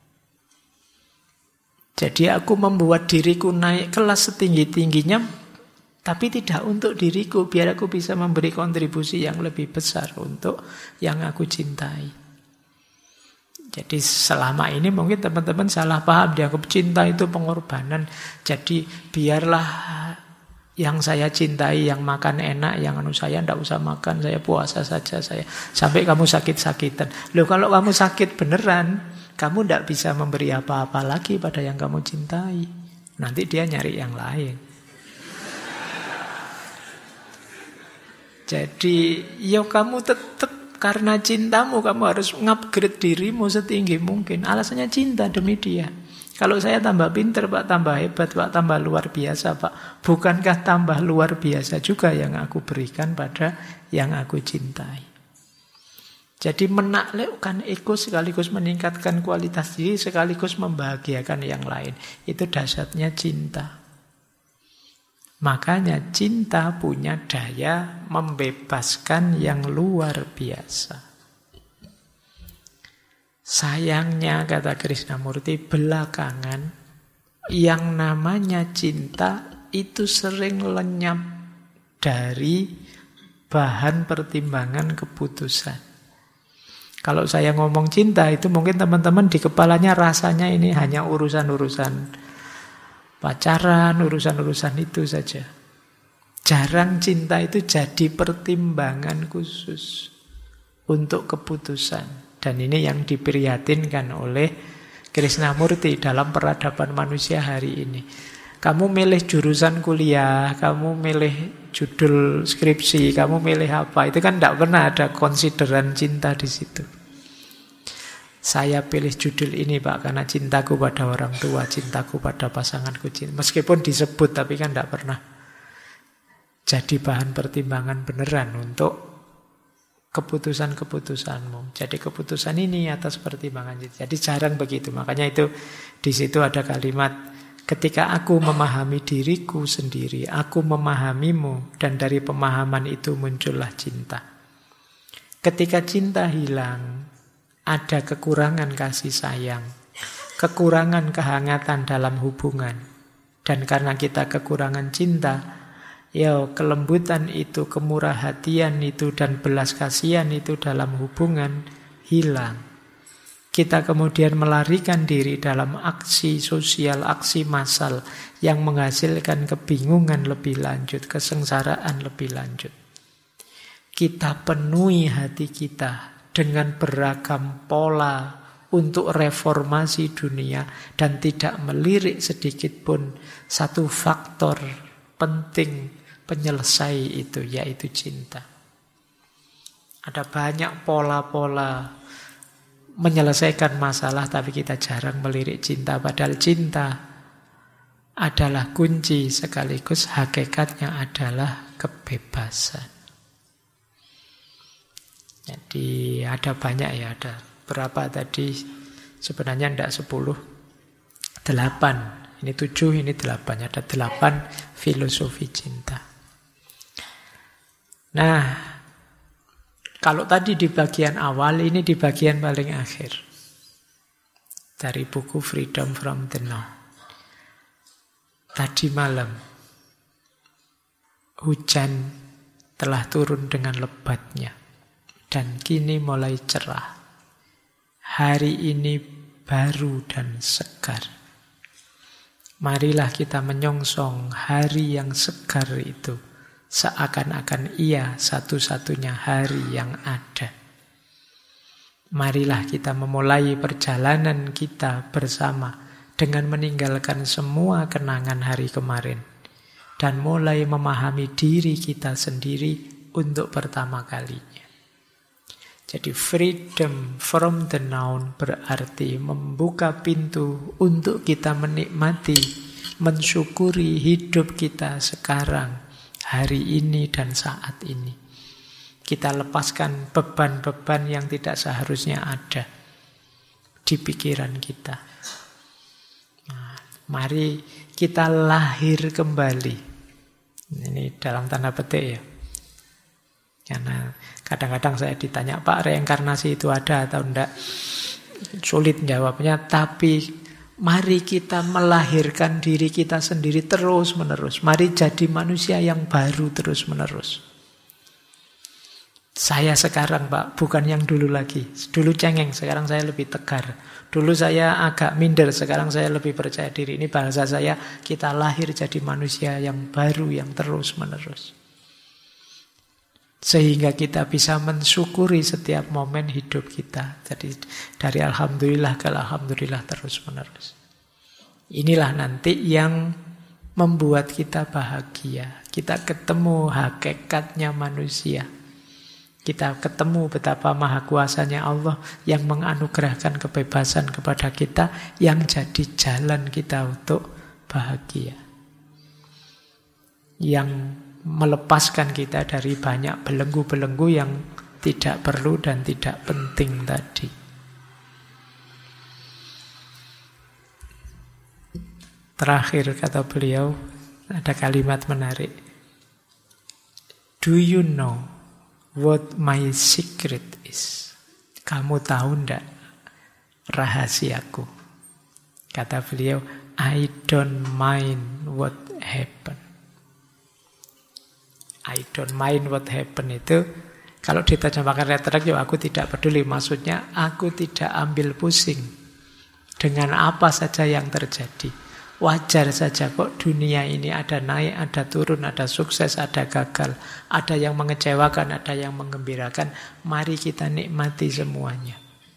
Jadi aku membuat diriku naik kelas setinggi-tingginya, tapi tidak untuk diriku, biar aku bisa memberi kontribusi yang lebih besar untuk yang aku cintai. Jadi selama ini mungkin teman-teman salah paham, dianggap cinta itu pengorbanan. Jadi biarlah yang saya cintai, yang makan enak, yang saya tidak usah makan, saya puasa saja, saya sampai kamu sakit-sakitan. Loh kalau kamu sakit beneran, kamu tidak bisa memberi apa-apa lagi pada yang kamu cintai. Nanti dia nyari yang lain. Jadi, ya kamu tetap karena cintamu kamu harus ngupgrade dirimu setinggi mungkin. Alasannya cinta demi dia. Kalau saya tambah pinter Pak, tambah hebat Pak, tambah luar biasa Pak. Bukankah tambah luar biasa juga yang aku berikan pada yang aku cintai. Jadi menaklukkan ego sekaligus meningkatkan kualitas diri, sekaligus membahagiakan yang lain. Itu dasarnya cinta. Makanya cinta punya daya membebaskan yang luar biasa. Sayangnya, kata Krishnamurti, belakangan yang namanya cinta itu sering lenyap dari bahan pertimbangan keputusan. Kalau saya ngomong cinta itu mungkin teman-teman di kepalanya rasanya ini hanya urusan-urusan pacaran, urusan-urusan itu saja. Jarang cinta itu jadi pertimbangan khusus untuk keputusan. Dan ini yang diprihatinkan oleh Krishnamurti dalam peradaban manusia hari ini. Kamu milih jurusan kuliah, kamu milih judul skripsi, kamu milih apa, itu kan tidak pernah ada konsideran cinta di situ. Saya pilih judul ini Pak karena cintaku pada orang tua, cintaku pada pasanganku. Meskipun disebut tapi kan tidak pernah jadi bahan pertimbangan beneran untuk keputusan-keputusanmu. Jadi keputusan ini atas pertimbangan. Jadi jarang begitu. Makanya itu di situ ada kalimat, ketika aku memahami diriku sendiri, aku memahamimu, dan dari pemahaman itu muncullah cinta. Ketika cinta hilang, ada kekurangan kasih sayang, kekurangan kehangatan dalam hubungan. Dan karena kita kekurangan cinta, ya kelembutan itu, kemurah hatian itu, dan belas kasihan itu dalam hubungan hilang. Kita kemudian melarikan diri dalam aksi sosial, aksi massal yang menghasilkan kebingungan lebih lanjut, kesengsaraan lebih lanjut. Kita penuhi hati kita dengan beragam pola untuk reformasi dunia dan tidak melirik sedikit pun satu faktor penting penyelesai itu, yaitu cinta. Ada banyak pola-pola menyelesaikan masalah, tapi kita jarang melirik cinta. Padahal cinta adalah kunci, sekaligus hakikatnya adalah kebebasan. Jadi ada banyak ya, ada berapa tadi, sebenarnya tidak 10, 8. Ini 7, ini 8. Ada 8 filosofi cinta. Nah, kalau tadi di bagian awal, ini di bagian paling akhir. Dari buku Freedom from the Now. Tadi malam, hujan telah turun dengan lebatnya. Dan kini mulai cerah. Hari ini baru dan segar. Marilah kita menyongsong hari yang segar itu, seakan-akan ia satu-satunya hari yang ada. Marilah kita memulai perjalanan kita bersama dengan meninggalkan semua kenangan hari kemarin dan mulai memahami diri kita sendiri untuk pertama kalinya. Jadi freedom from the noun berarti membuka pintu untuk kita menikmati, mensyukuri hidup kita sekarang, hari ini dan saat ini. Kita lepaskan beban-beban yang tidak seharusnya ada di pikiran kita. Nah, mari kita lahir kembali. Ini dalam tanda petik ya. Karena kadang-kadang saya ditanya, Pak, reinkarnasi itu ada atau enggak? Sulit jawabnya, tapi mari kita melahirkan diri kita sendiri terus-menerus. Mari jadi manusia yang baru terus-menerus. Saya sekarang, Pak, bukan yang dulu lagi. Dulu cengeng, sekarang saya lebih tegar. Dulu saya agak minder, sekarang saya lebih percaya diri. Ini bahasa saya, kita lahir jadi manusia yang baru, yang terus-menerus. Sehingga kita bisa mensyukuri setiap momen hidup kita. Jadi dari alhamdulillah ke alhamdulillah terus-menerus. Inilah nanti yang membuat kita bahagia. Kita ketemu hakikatnya manusia. Kita ketemu betapa maha kuasanya Allah yang menganugerahkan kebebasan kepada kita, yang jadi jalan kita untuk bahagia. Yang melepaskan kita dari banyak belenggu-belenggu yang tidak perlu dan tidak penting tadi. Terakhir kata beliau, ada kalimat menarik. Do you know what my secret is? Kamu tahu ndak rahasiaku? Kata beliau, I don't mind what happened. I don't mind what happened itu, kalau diterjemahkan letterek, ya aku tidak peduli. Maksudnya, aku tidak ambil pusing dengan apa saja yang terjadi. Wajar saja kok dunia ini ada naik, ada turun, ada sukses, ada gagal. Ada yang mengecewakan, ada yang menggembirakan. Mari kita nikmati semuanya.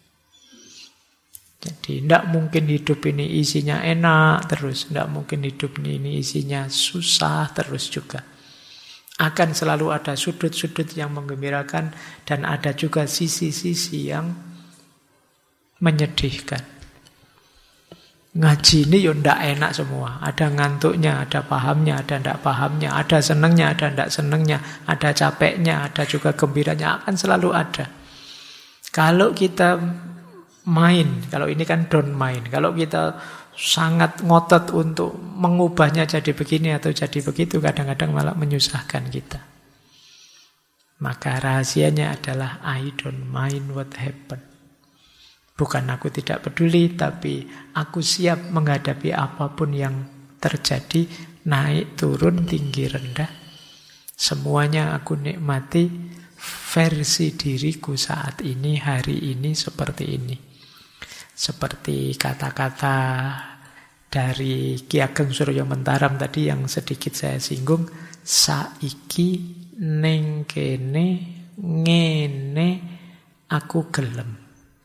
Jadi tidak mungkin hidup ini isinya enak terus. Tidak mungkin hidup ini isinya susah terus juga. Akan selalu ada sudut-sudut yang menggembirakan. Dan ada juga sisi-sisi yang menyedihkan. Ngaji ini ya ndak enak semua. Ada ngantuknya, ada pahamnya, ada ndak pahamnya. Ada senengnya, ada ndak senengnya. Ada capeknya, ada juga gembiranya. Akan selalu ada. Kalau kita main, kalau ini kan don't main. Kalau kita sangat ngotot untuk mengubahnya jadi begini atau jadi begitu, kadang-kadang malah menyusahkan kita. Maka rahasianya adalah I don't mind what happened. Bukan aku tidak peduli, tapi aku siap menghadapi apapun yang terjadi, naik, turun, tinggi, rendah. Semuanya aku nikmati versi diriku saat ini, hari ini, seperti ini. Seperti kata-kata dari Ki Ageng Suryo Mentaram tadi yang sedikit saya singgung, saiki ning kene ngene aku gelem.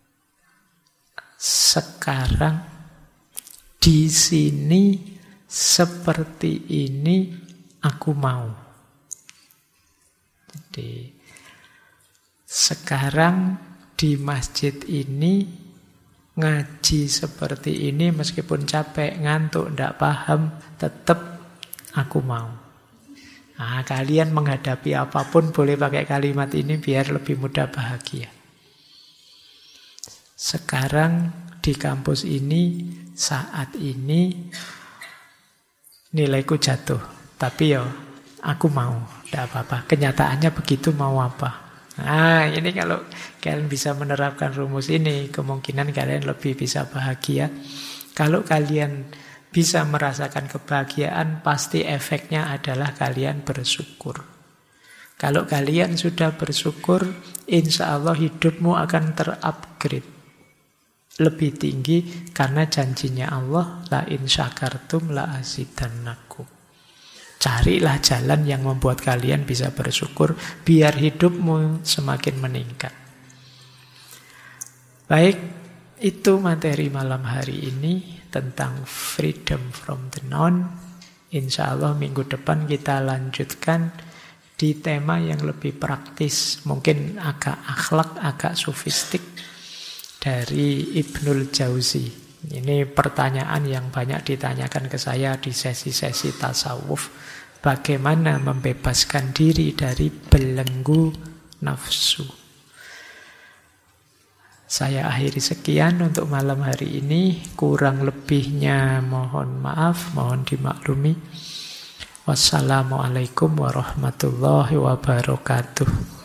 Sekarang di sini seperti ini aku mau. Jadi sekarang di masjid ini ngaji seperti ini, meskipun capek, ngantuk, tidak paham, tetap aku mau. Nah, kalian menghadapi apapun boleh pakai kalimat ini biar lebih mudah bahagia. Sekarang di kampus ini, saat ini, nilaiku jatuh. Tapi ya, aku mau, tidak apa-apa. Kenyataannya begitu, mau apa? Nah, ini kalau kalian bisa menerapkan rumus ini, kemungkinan kalian lebih bisa bahagia. Kalau kalian bisa merasakan kebahagiaan, pasti efeknya adalah kalian bersyukur. Kalau kalian sudah bersyukur, insya Allah hidupmu akan terupgrade. Lebih tinggi karena janjinya Allah, la in syakartum la azidannakum. Carilah jalan yang membuat kalian bisa bersyukur biar hidupmu semakin meningkat. Baik, itu materi malam hari ini tentang freedom from the known. Insya Allah minggu depan kita lanjutkan di tema yang lebih praktis, mungkin agak akhlak, agak sofistik, dari Ibnul Jauzi. Ini pertanyaan yang banyak ditanyakan ke saya di sesi-sesi tasawuf. Bagaimana membebaskan diri dari belenggu nafsu. Saya akhiri sekian untuk malam hari ini. Kurang lebihnya mohon maaf, mohon dimaklumi. Wassalamualaikum warahmatullahi wabarakatuh.